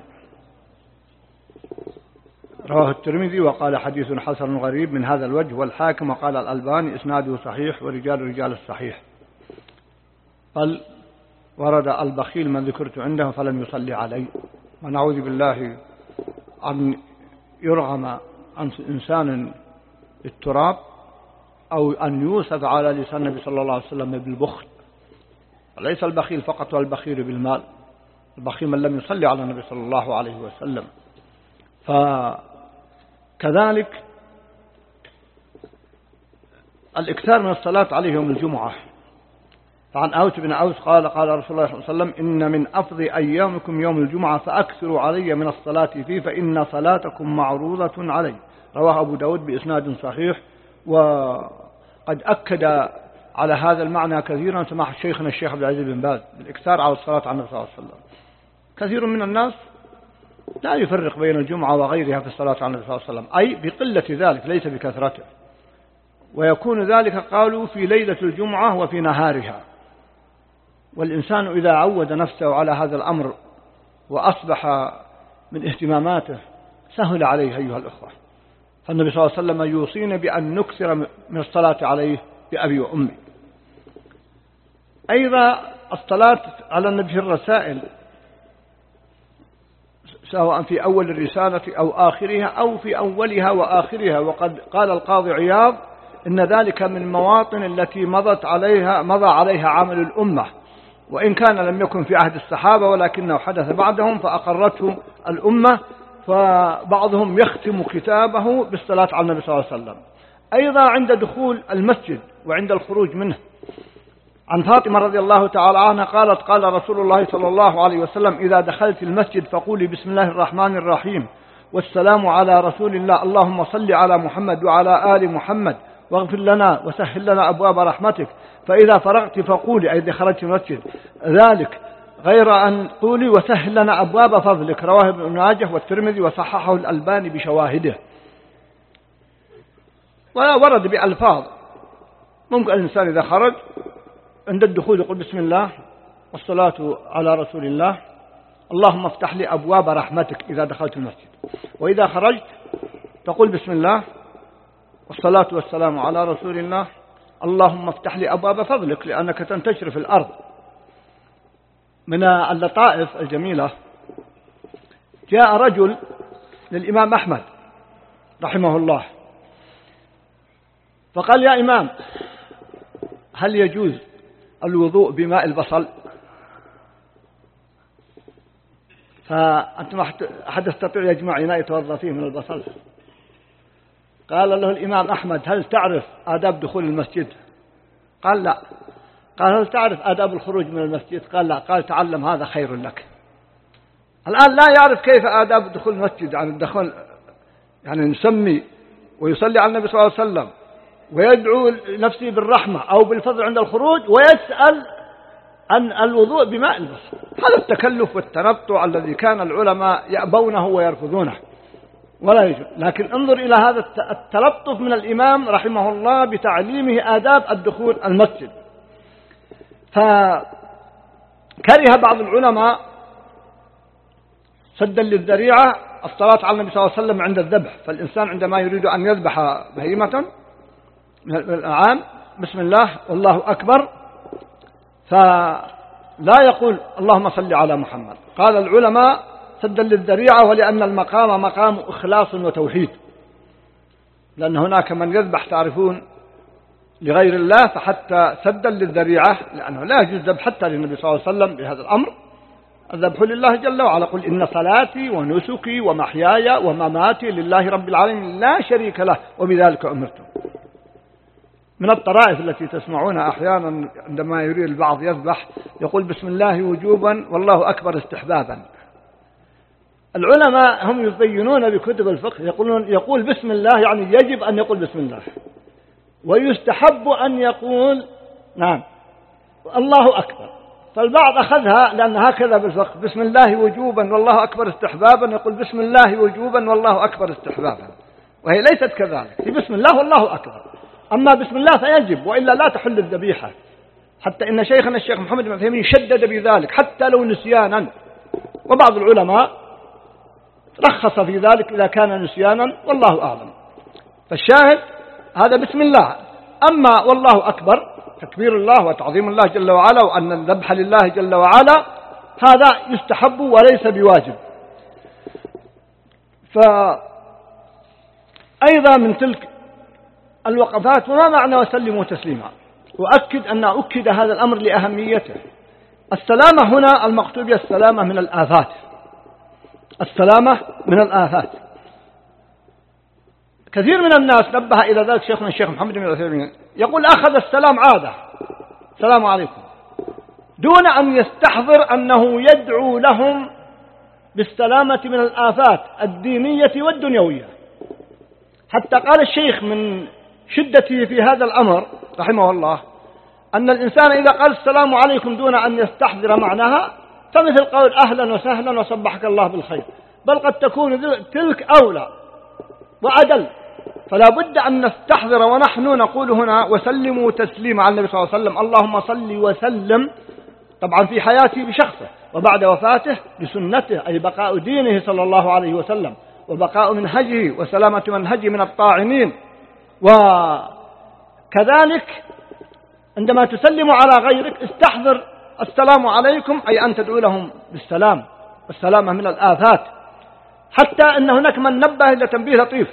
رواه الترمذي وقال: حديث حسن غريب من هذا الوجه، والحاكم وقال الألباني: إسناده صحيح ورجال رجال الصحيح. قال: ورد البخيل من ذكرت عنده فلم يصلي عليه. ونعوذ بالله أن يرغم عن إنسان التراب أو أن يوصف على لسان النبي صلى الله عليه وسلم بالبخل. وليس البخيل فقط والبخيل بالمال، البخيل من لم يصلي على النبي صلى الله عليه وسلم. فكذلك الإكثار من الصلاة عليه يوم الجمعة. فعن أوس بن أوس قال: قال رسول الله صلى الله عليه وسلم: إن من أفضل أيامكم يوم الجمعة فأكثروا علي من الصلاة فيه فإن صلاتكم معروضة علي. رواه أبو داود بإسناد صحيح. وقد أكد على هذا المعنى كثيرا سماحة شيخنا الشيخ عبد العزيز بن باز بالإكثار على الصلاة على النبي صلى الله عليه وسلم. كثير من الناس لا يفرق بين الجمعة وغيرها في الصلاة على النبي صلى الله عليه وسلم، أي بقلة ذلك ليس بكثرته. ويكون ذلك قالوا في ليلة الجمعة وفي نهارها. والإنسان إذا عود نفسه على هذا الأمر وأصبح من اهتماماته سهل عليه أيها الأخوة. فالنبي صلى الله عليه وسلم يوصينا بأن نكثر من الصلاة عليه بأبي وأمي. أيضا الصلاة على النبي في الرسائل، سواء في أول الرسالة أو آخرها أو في أولها وآخرها. وقد قال القاضي عياض: إن ذلك من المواطن التي مضت عليها مضى عليها عمل الأمة، وإن كان لم يكن في عهد الصحابة ولكنه حدث بعدهم فأقرته الأمة، فبعضهم يختم كتابه بالصلاة على النبي صلى الله عليه وسلم. أيضا عند دخول المسجد وعند الخروج منه، عن فاطمة رضي الله تعالى عنها قالت قال رسول الله صلى الله عليه وسلم إذا دخلت المسجد فقولي بسم الله الرحمن الرحيم والسلام على رسول الله، اللهم صل على محمد وعلى آل محمد واغفر لنا وسهل لنا أبواب رحمتك، فإذا فرغت فقولي أي خرجت المسجد ذلك غير أن قولي وسهل لنا أبواب فضلك. رواه ابن ماجه والترمذي وصححه الألباني بشواهده. وورد بألفاظ ممكن الإنسان إذا خرج عند الدخول يقول بسم الله والصلاة على رسول الله، اللهم افتح لي أبواب رحمتك إذا دخلت المسجد. وإذا خرجت تقول بسم الله والصلاة والسلام على رسول الله، اللهم افتح لي أبواب فضلك لأنك تنتشر في الأرض. من اللطائف الجميلة جاء رجل للإمام أحمد رحمه الله فقال يا إمام هل يجوز الوضوء بماء البصل؟ فأنتم أحد يستطيع يجمع إناء يتوضأ فيه من البصل؟ قال له الإمام أحمد هل تعرف آداب دخول المسجد؟ قال لا. قال هل تعرف آداب الخروج من المسجد؟ قال لا. قال تعلم هذا خير لك. الآن لا يعرف كيف آداب دخول المسجد، يعني الدخول يعني نسمي ويصلي على النبي صلى الله عليه وسلم ويدعو نفسه بالرحمة أو بالفضل عند الخروج ويسأل عن الوضوء بماء البصل. هذا التكلف والتنطع الذي كان العلماء يأبونه ويرفضونه ولا يجوز. لكن انظر إلى هذا التلطف من الإمام رحمه الله بتعليمه آداب الدخول المسجد. فكره بعض العلماء سدا للذريعة الصلاة على النبي صلى الله عليه وسلم عند الذبح. فالإنسان عندما يريد أن يذبح بهيمة من الأنعام بسم الله والله أكبر فلا يقول اللهم صل على محمد. قال العلماء سدا للذريعة ولأن المقام مقام إخلاص وتوحيد، لأن هناك من يذبح تعرفون لغير الله، فحتى سدا للذريعة لأنه لا يجوز ذبح حتى للنبي صلى الله عليه وسلم بهذا الأمر، الذبح لله جل وعلا. قل إن صلاتي ونسكي ومحياي ومماتي لله رب العالمين لا شريك له وبذلك أمرت. من الطرائف التي تسمعونها أحيانا عندما يريد البعض يذبح يقول بسم الله وجوبا والله أكبر استحبابا. العلماء هم يبينون بكتب الفقه يقولون يقول بسم الله يعني يجب أن يقول بسم الله، ويستحب أن يقول نعم الله أكبر. فالبعض أخذها لأن هكذا بالفقه بسم الله وجوبا والله أكبر استحبابا يقول بسم الله وجوبا والله أكبر استحبابا، وهي ليست كذلك. في بسم الله والله أكبر، أما بسم الله فيجب وإلا لا تحل الذبيحة. حتى إن شيخنا الشيخ محمد بن عثيمين شدد بذلك حتى لو نسيانا، وبعض العلماء رخص في ذلك إذا كان نسيانا والله أعلم. فالشاهد هذا بسم الله. أما والله أكبر تكبير الله وتعظيم الله جل وعلا وأن الذبح لله جل وعلا هذا يستحب وليس بواجب. فأيضا من تلك الوقفات وما معنى وسلموا تسليما، وأكد أن أكد هذا الأمر لأهميته. السلامة هنا المقصود بها السلامة من الآفات، السلامة من الآفات. كثير من الناس نبه إلى ذلك شيخنا الشيخ محمد بن عثيمين يقول أخذ السلام عادة، السلام عليكم، دون أن يستحضر أنه يدعو لهم بالسلامة من الآفات الدينية والدنيوية. حتى قال الشيخ من شدته في هذا الأمر رحمه الله أن الإنسان إذا قال السلام عليكم دون أن يستحضر معناها فمثل قول أهلا وسهلا وصبحك الله بالخير، بل قد تكون تلك أولى وأدل. فلا بد أن نستحضر ونحن نقول هنا وسلموا تسليما على النبي صلى الله عليه وسلم، اللهم صل وسلم طبعا في حياته بشخصه وبعد وفاته بسنته، أي بقاء دينه صلى الله عليه وسلم وبقاء منهجه وسلامة منهجه من الطاعنين. وكذلك عندما تسلم على غيرك استحضر السلام عليكم أي أن تدعو لهم بالسلام والسلامة من الآفات. حتى أن هناك من نبه إلى تنبيه لطيف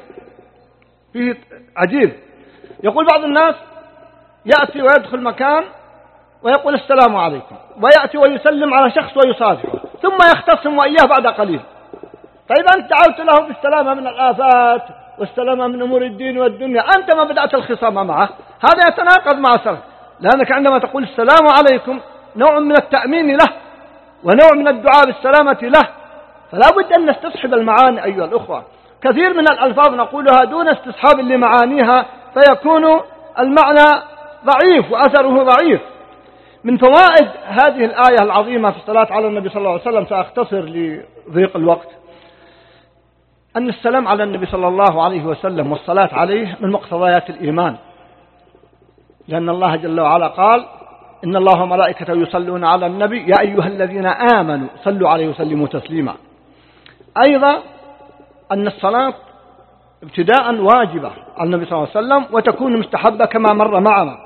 فيه عجيب، يقول بعض الناس يأتي ويدخل مكان ويقول السلام عليكم، ويأتي ويسلم على شخص ويصافحه، ثم يختصم وإياه بعد قليل. طيب أنت دعوت له بالسلامة من الآفات والسلامة من أمور الدين والدنيا، أنت ما بدأت الخصام معه، هذا يتناقض مع السلف، لأنك عندما تقول السلام عليكم نوع من التأمين له ونوع من الدعاء بالسلامة له، فلا بد أن نستصحب المعاني أيها الأخوة. كثير من الألفاظ نقولها دون استصحاب لمعانيها فيكون المعنى ضعيف وأثره ضعيف. من فوائد هذه الآية العظيمة في الصلاة على النبي صلى الله عليه وسلم، سأختصر لضيق الوقت، أن السلام على النبي صلى الله عليه وسلم والصلاة عليه من مقتضيات الإيمان، لأن الله جل وعلا قال إن الله وملائكته يصلون على النبي يا أيها الذين آمنوا صلوا عليه وسلموا تسليما. أيضا أن الصلاة ابتداء واجبة على النبي صلى الله عليه وسلم وتكون مستحبة كما مر معنا.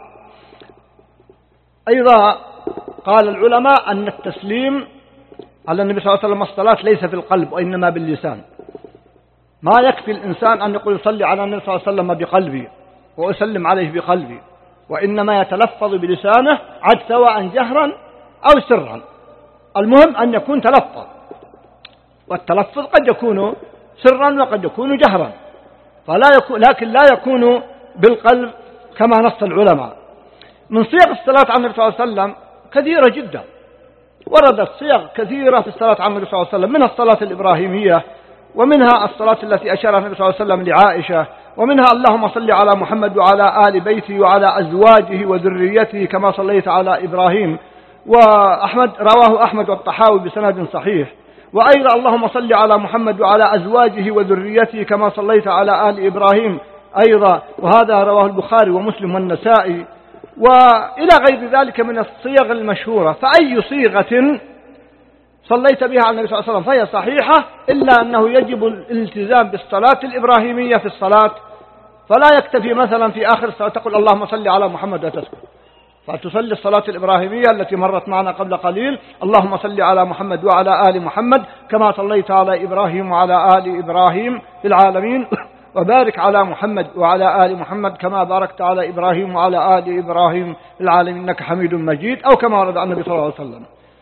أيضا قال العلماء أن التسليم على النبي صلى الله عليه وسلم الصلاة ليس في القلب وإنما باللسان، ما يكفي الإنسان أن يقول صلي على النبي صلى الله عليه وسلم بقلبي وأسلم عليه بقلبي، وإنما يتلفظ بلسانه عد سواء جهرا أو سرا، المهم أن يكون تلفظ، والتلفظ قد يكون سرا وقد يكون جهرا، فلا يكون لكن لا يكون بالقلب كما نص العلماء. من صيغ الصلاة على النبي صلى الله عليه وسلم كثيرة جدا، وردت صيغ كثيرة في الصلاة على النبي صلى الله عليه وسلم، منها الصلاة الإبراهيمية، ومنها الصلاة التي أشار النبي صلى الله عليه وسلم لعائشة، ومنها اللهم صل على محمد وعلى آل بيته وعلى أزواجه وذريته كما صليت على إبراهيم، وأحمد رواه أحمد والطحاوي بسند صحيح. وأيضا اللهم صل على محمد وعلى أزواجه وذريته كما صليت على آل إبراهيم أيضا، وهذا رواه البخاري ومسلم والنسائي، وإلى غير ذلك من الصيغ المشهورة. فأي صيغة صليت بها على النبي صلى الله عليه وسلم فهي صحيحة، إلا أنه يجب الالتزام بالصلاة الإبراهيمية في الصلاة، فلا يكتفي مثلا في آخر الصلاة تقول اللهم صل على محمد وتسكت، فتصلي الصلاة الإبراهيمية التي مرت معنا قبل قليل، اللهم صل على محمد وعلى آل محمد كما صليت على إبراهيم وعلى آل إبراهيم في العالمين، وبارك على محمد وعلى آل محمد كما باركت على إبراهيم وعلى آل إبراهيم في العالمين إنك حميد مجيد، أو كما ورد عن النبي صلى الله عليه وسلم.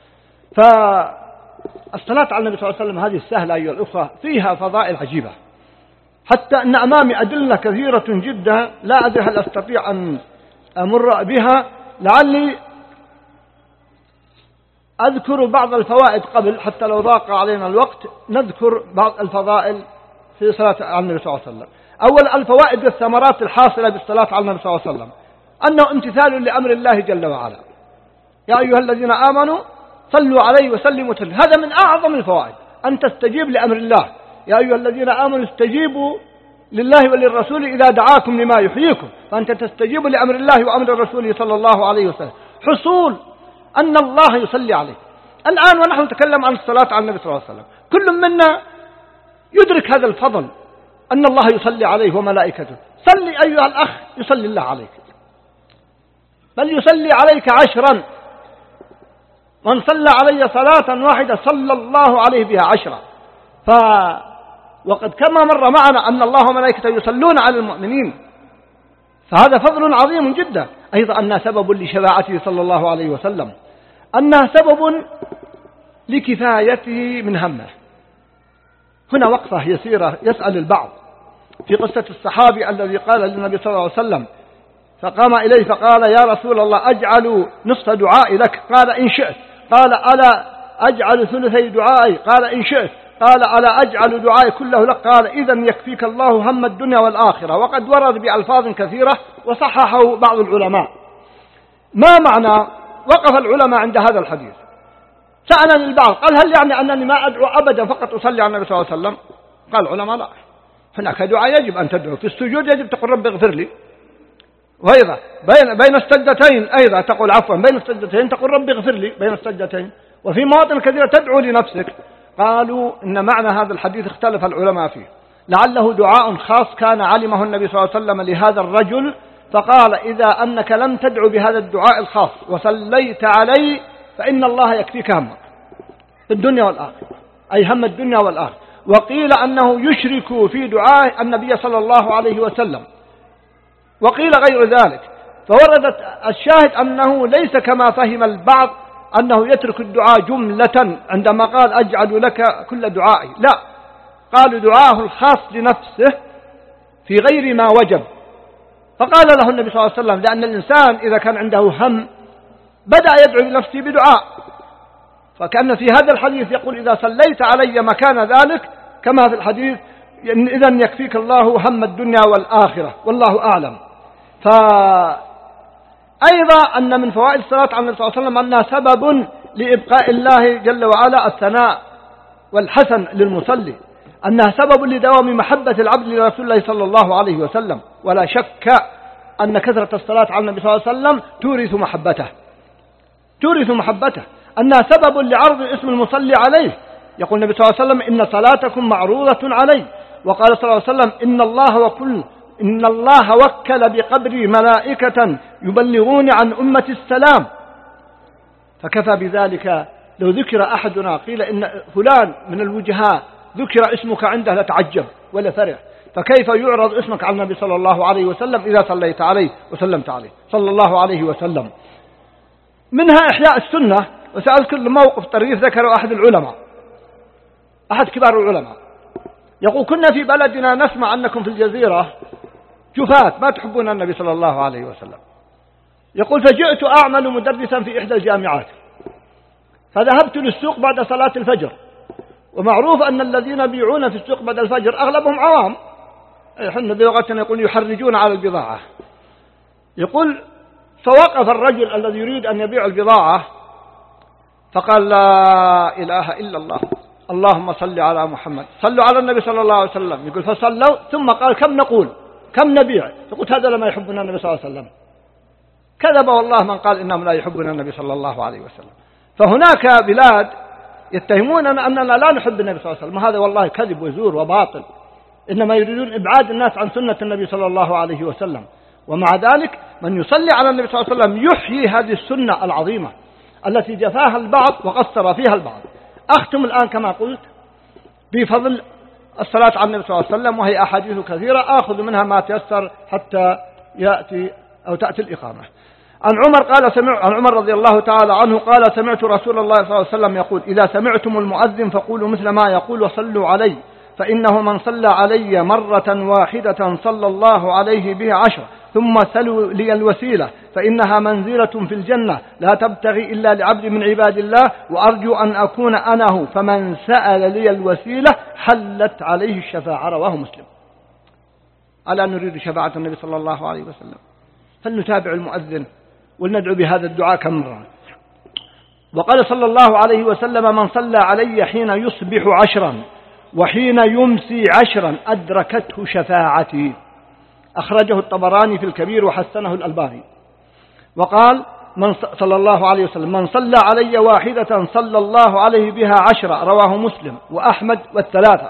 فالصلاة على النبي صلى الله عليه وسلم هذه السهلة أيها الأخوة فيها فضائل عجيبة، حتى أن أمامي أدلة كثيرة جدا لا أدري هل أستطيع أن أمر بها، لعلي أذكر بعض الفوائد قبل، حتى لو ضاق علينا الوقت نذكر بعض الفضائل في صلاة على النبي صلى الله عليه وسلم. أول الفوائد والثمرات الحاصلة بالصلاة على النبي صلى الله عليه وسلم أنه امتثال لأمر الله جل وعلا، يا أيها الذين آمنوا صلوا عليه وسلموا تسليما، هذا من أعظم الفوائد، أن تستجيب لأمر الله، يا أيها الذين آمنوا استجيبوا لله وللرسول إذا دعاكم لما يحييكم، فأنت تستجيب لأمر الله وأمر الرسول صلى الله عليه وسلم، حصول أن الله يصلي عليه. الآن ونحن نتكلم عن الصلاة على النبي صلى الله عليه وسلم، كل منا يدرك هذا الفضل أن الله يصلي عليه وملائكته. صلي أيها الأخ يصلي الله عليك، بل يصلي عليك عشرا، من صلى علي صلاة واحدة صلى الله عليه بها عشرا. ف وقد كما مر معنا أن الله وملائكته يصلون على المؤمنين، فهذا فضل عظيم جدا. أيضا أنها سبب لشفاعته صلى الله عليه وسلم، أنها سبب لكفايته من همه. هنا وقفة يسيرة يسأل البعض في قصة الصحابي الذي قال للنبي صلى الله عليه وسلم، فقام إليه فقال يا رسول الله أجعل نصف دعائي لك؟ قال إن شئت. قال ألا أجعل ثلثي دعائي؟ قال إن شئت. قال ألا أجعل دعائي كله لك؟ قال إذن يكفيك الله هم الدنيا والآخرة. وقد ورد بألفاظ كثيرة وصححه بعض العلماء. ما معنى وقف العلماء عند هذا الحديث؟ سألني البعض قال هل يعني أنني ما أدعو أبدا فقط أصلي على النبي صلى الله عليه وسلم؟ قال العلماء لا، هناك دعاء يجب أن تدعو، في السجود يجب تقول رب اغفر لي، وأيضا بين بين السجدتين أيضا تقول عفوا بين السجدتين تقول رب اغفر لي بين السجدتين، وفي مواطن كثيرة تدعو لنفسك. قالوا إن معنى هذا الحديث اختلف العلماء فيه، لعله دعاء خاص كان علمه النبي صلى الله عليه وسلم لهذا الرجل، فقال إذا أنك لم تدعو بهذا الدعاء الخاص وصليت علي فإن الله يكفيك همك في الدنيا والآخرة، أي هم الدنيا والآخرة. وقيل أنه يشرك في دعاء النبي صلى الله عليه وسلم، وقيل غير ذلك، فوردت الشاهد أنه ليس كما فهم البعض أنه يترك الدعاء جملة عندما قال أجعل لك كل دعائي، لا، قالوا دعاه الخاص لنفسه في غير ما وجب. فقال له النبي صلى الله عليه وسلم لأن الإنسان إذا كان عنده هم بدأ يدعو لنفسه بدعاء، فكأن في هذا الحديث يقول إذا صليت علي مكان ذلك كما في الحديث إذن يكفيك الله هم الدنيا والآخرة، والله أعلم. فأيضا أن من فوائد الصلاة على النبي صلى الله عليه وسلم أنها سبب لإبقاء الله جل وعلا الثناء والحسن للمصلي، أنها سبب لدوام محبة العبد لرسول الله صلى الله عليه وسلم، ولا شك أن كثرة الصلاة على النبي صلى الله عليه وسلم تورث محبته تورث محبته أنها سبب لعرض اسم المصلي عليه. يقول النبي صلى الله عليه وسلم إن صلاتكم معروضة علي، وقال صلى الله عليه وسلم إن الله وكل إن الله وكل بقبري ملائكة يبلغون عن أمة السلام. فكفى بذلك لو ذكر أحدنا قيل إن فلان من الوجهاء ذكر اسمك عنده لتعجب ولا فرح، فكيف يعرض اسمك على النبي صلى الله عليه وسلم إذا صليت عليه وسلمت عليه صلى الله عليه وسلم. منها إحياء السنة. وسأذكر موقف طريف ذكره أحد العلماء، أحد كبار العلماء، يقول كنا في بلدنا نسمع أنكم في الجزيرة جفاة ما تحبون النبي صلى الله عليه وسلم. يقول فجئت أعمل مدرسا في إحدى الجامعات، فذهبت للسوق بعد صلاة الفجر، ومعروف أن الذين يبيعون في السوق بعد الفجر أغلبهم عوام، إحنا بلغتنا يقول يحرجون على البضاعة. يقول فوقف الرجل الذي يريد أن يبيع البضاعة فقال لا إله إلا الله اللهم صل على محمد، صلوا على النبي صلى الله عليه وسلم. يقول فصلوا ثم قال كم نقول كم نبيع؟ يقول هذا لما يحبنا النبي صلى الله عليه وسلم. كذب والله من قال إنهم لا يحبنا النبي صلى الله عليه وسلم. فهناك بلاد يتهموننا أننا لا نحب النبي صلى الله عليه وسلم، هذا والله كذب وزور وباطل، إنما يريدون إبعاد الناس عن سنة النبي صلى الله عليه وسلم. ومع ذلك من يصلي على النبي صلى الله عليه وسلم يحيي هذه السنة العظيمة التي جفاها البعض وقصر فيها البعض. أختم الآن كما قلت بفضل الصلاة على النبي صلى الله عليه وسلم، وهي أحاديث كثيرة آخذ منها ما تيسر حتى يأتي أو تأتي الإقامة. عن عمر قال سمع عن عمر رضي الله تعالى عنه قال سمعت رسول الله صلى الله عليه وسلم يقول إذا سمعتم المؤذن فقولوا مثل ما يقول وصلوا عليه، فإنه من صلى علي مرة واحدة صلى الله عليه به عشر، ثم سلوا لي الوسيلة فإنها منزلة في الجنة لا تبتغي إلا لعبد من عباد الله، وأرجو أن أكون أنا هو، فمن سأل لي الوسيلة حلت عليه الشفاعة. رواه مسلم. ألا نريد شفاعة النبي صلى الله عليه وسلم؟ فلنتابع المؤذن ولندعو بهذا الدعاء كم مرة. وقال صلى الله عليه وسلم من صلى علي حين يصبح عشرا وحين يمسي عشرا أدركته شفاعتي. أخرجه الطبراني في الكبير وحسنه الألباني. وقال من صلى الله عليه وسلم من صلى علي واحدة صلى الله عليه بها عشرة. رواه مسلم وأحمد والثلاثة.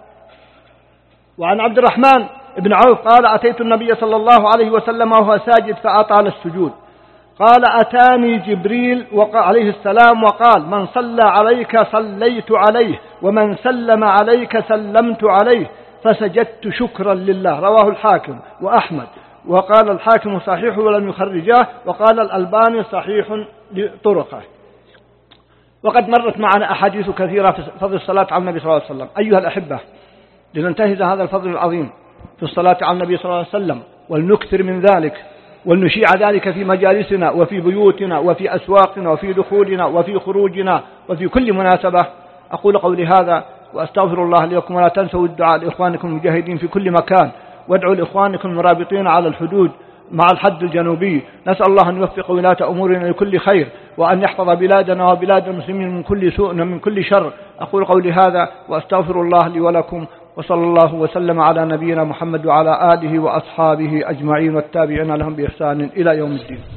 وعن عبد الرحمن بن عوف قال أتيت النبي صلى الله عليه وسلم وهو ساجد فأطال السجود، قال أتاني جبريل عليه السلام وقال من صلى عليك صليت عليه ومن سلم عليك سلمت عليه، فسجدت شكرا لله. رواه الحاكم وأحمد، وقال الحاكم صحيح ولم يخرجاه، وقال الألباني صحيح لطرقه. وقد مرت معنا أحاديث كثيرة في فضل الصلاة على النبي صلى الله عليه وسلم. أيها الأحبة، لننتهز هذا الفضل العظيم في الصلاة على النبي صلى الله عليه وسلم ولنكثر من ذلك ولنشيع ذلك في مجالسنا وفي بيوتنا وفي أسواقنا وفي دخولنا وفي خروجنا وفي كل مناسبة. أقول قولي هذا وأستغفر الله لكم، ولا تنسوا الدعاء لإخوانكم المجاهدين في كل مكان، وادعوا لإخوانكم المرابطين على الحدود مع الحد الجنوبي. نسأل الله أن يوفق ولاة أمورنا لكل خير، وأن يحفظ بلادنا وبلاد المسلمين من كل سوء ومن كل شر. أقول قولي هذا وأستغفر الله لي ولكم، وصلى الله وسلم على نبينا محمد وعلى آله وأصحابه أجمعين والتابعين لهم بإحسان إلى يوم الدين.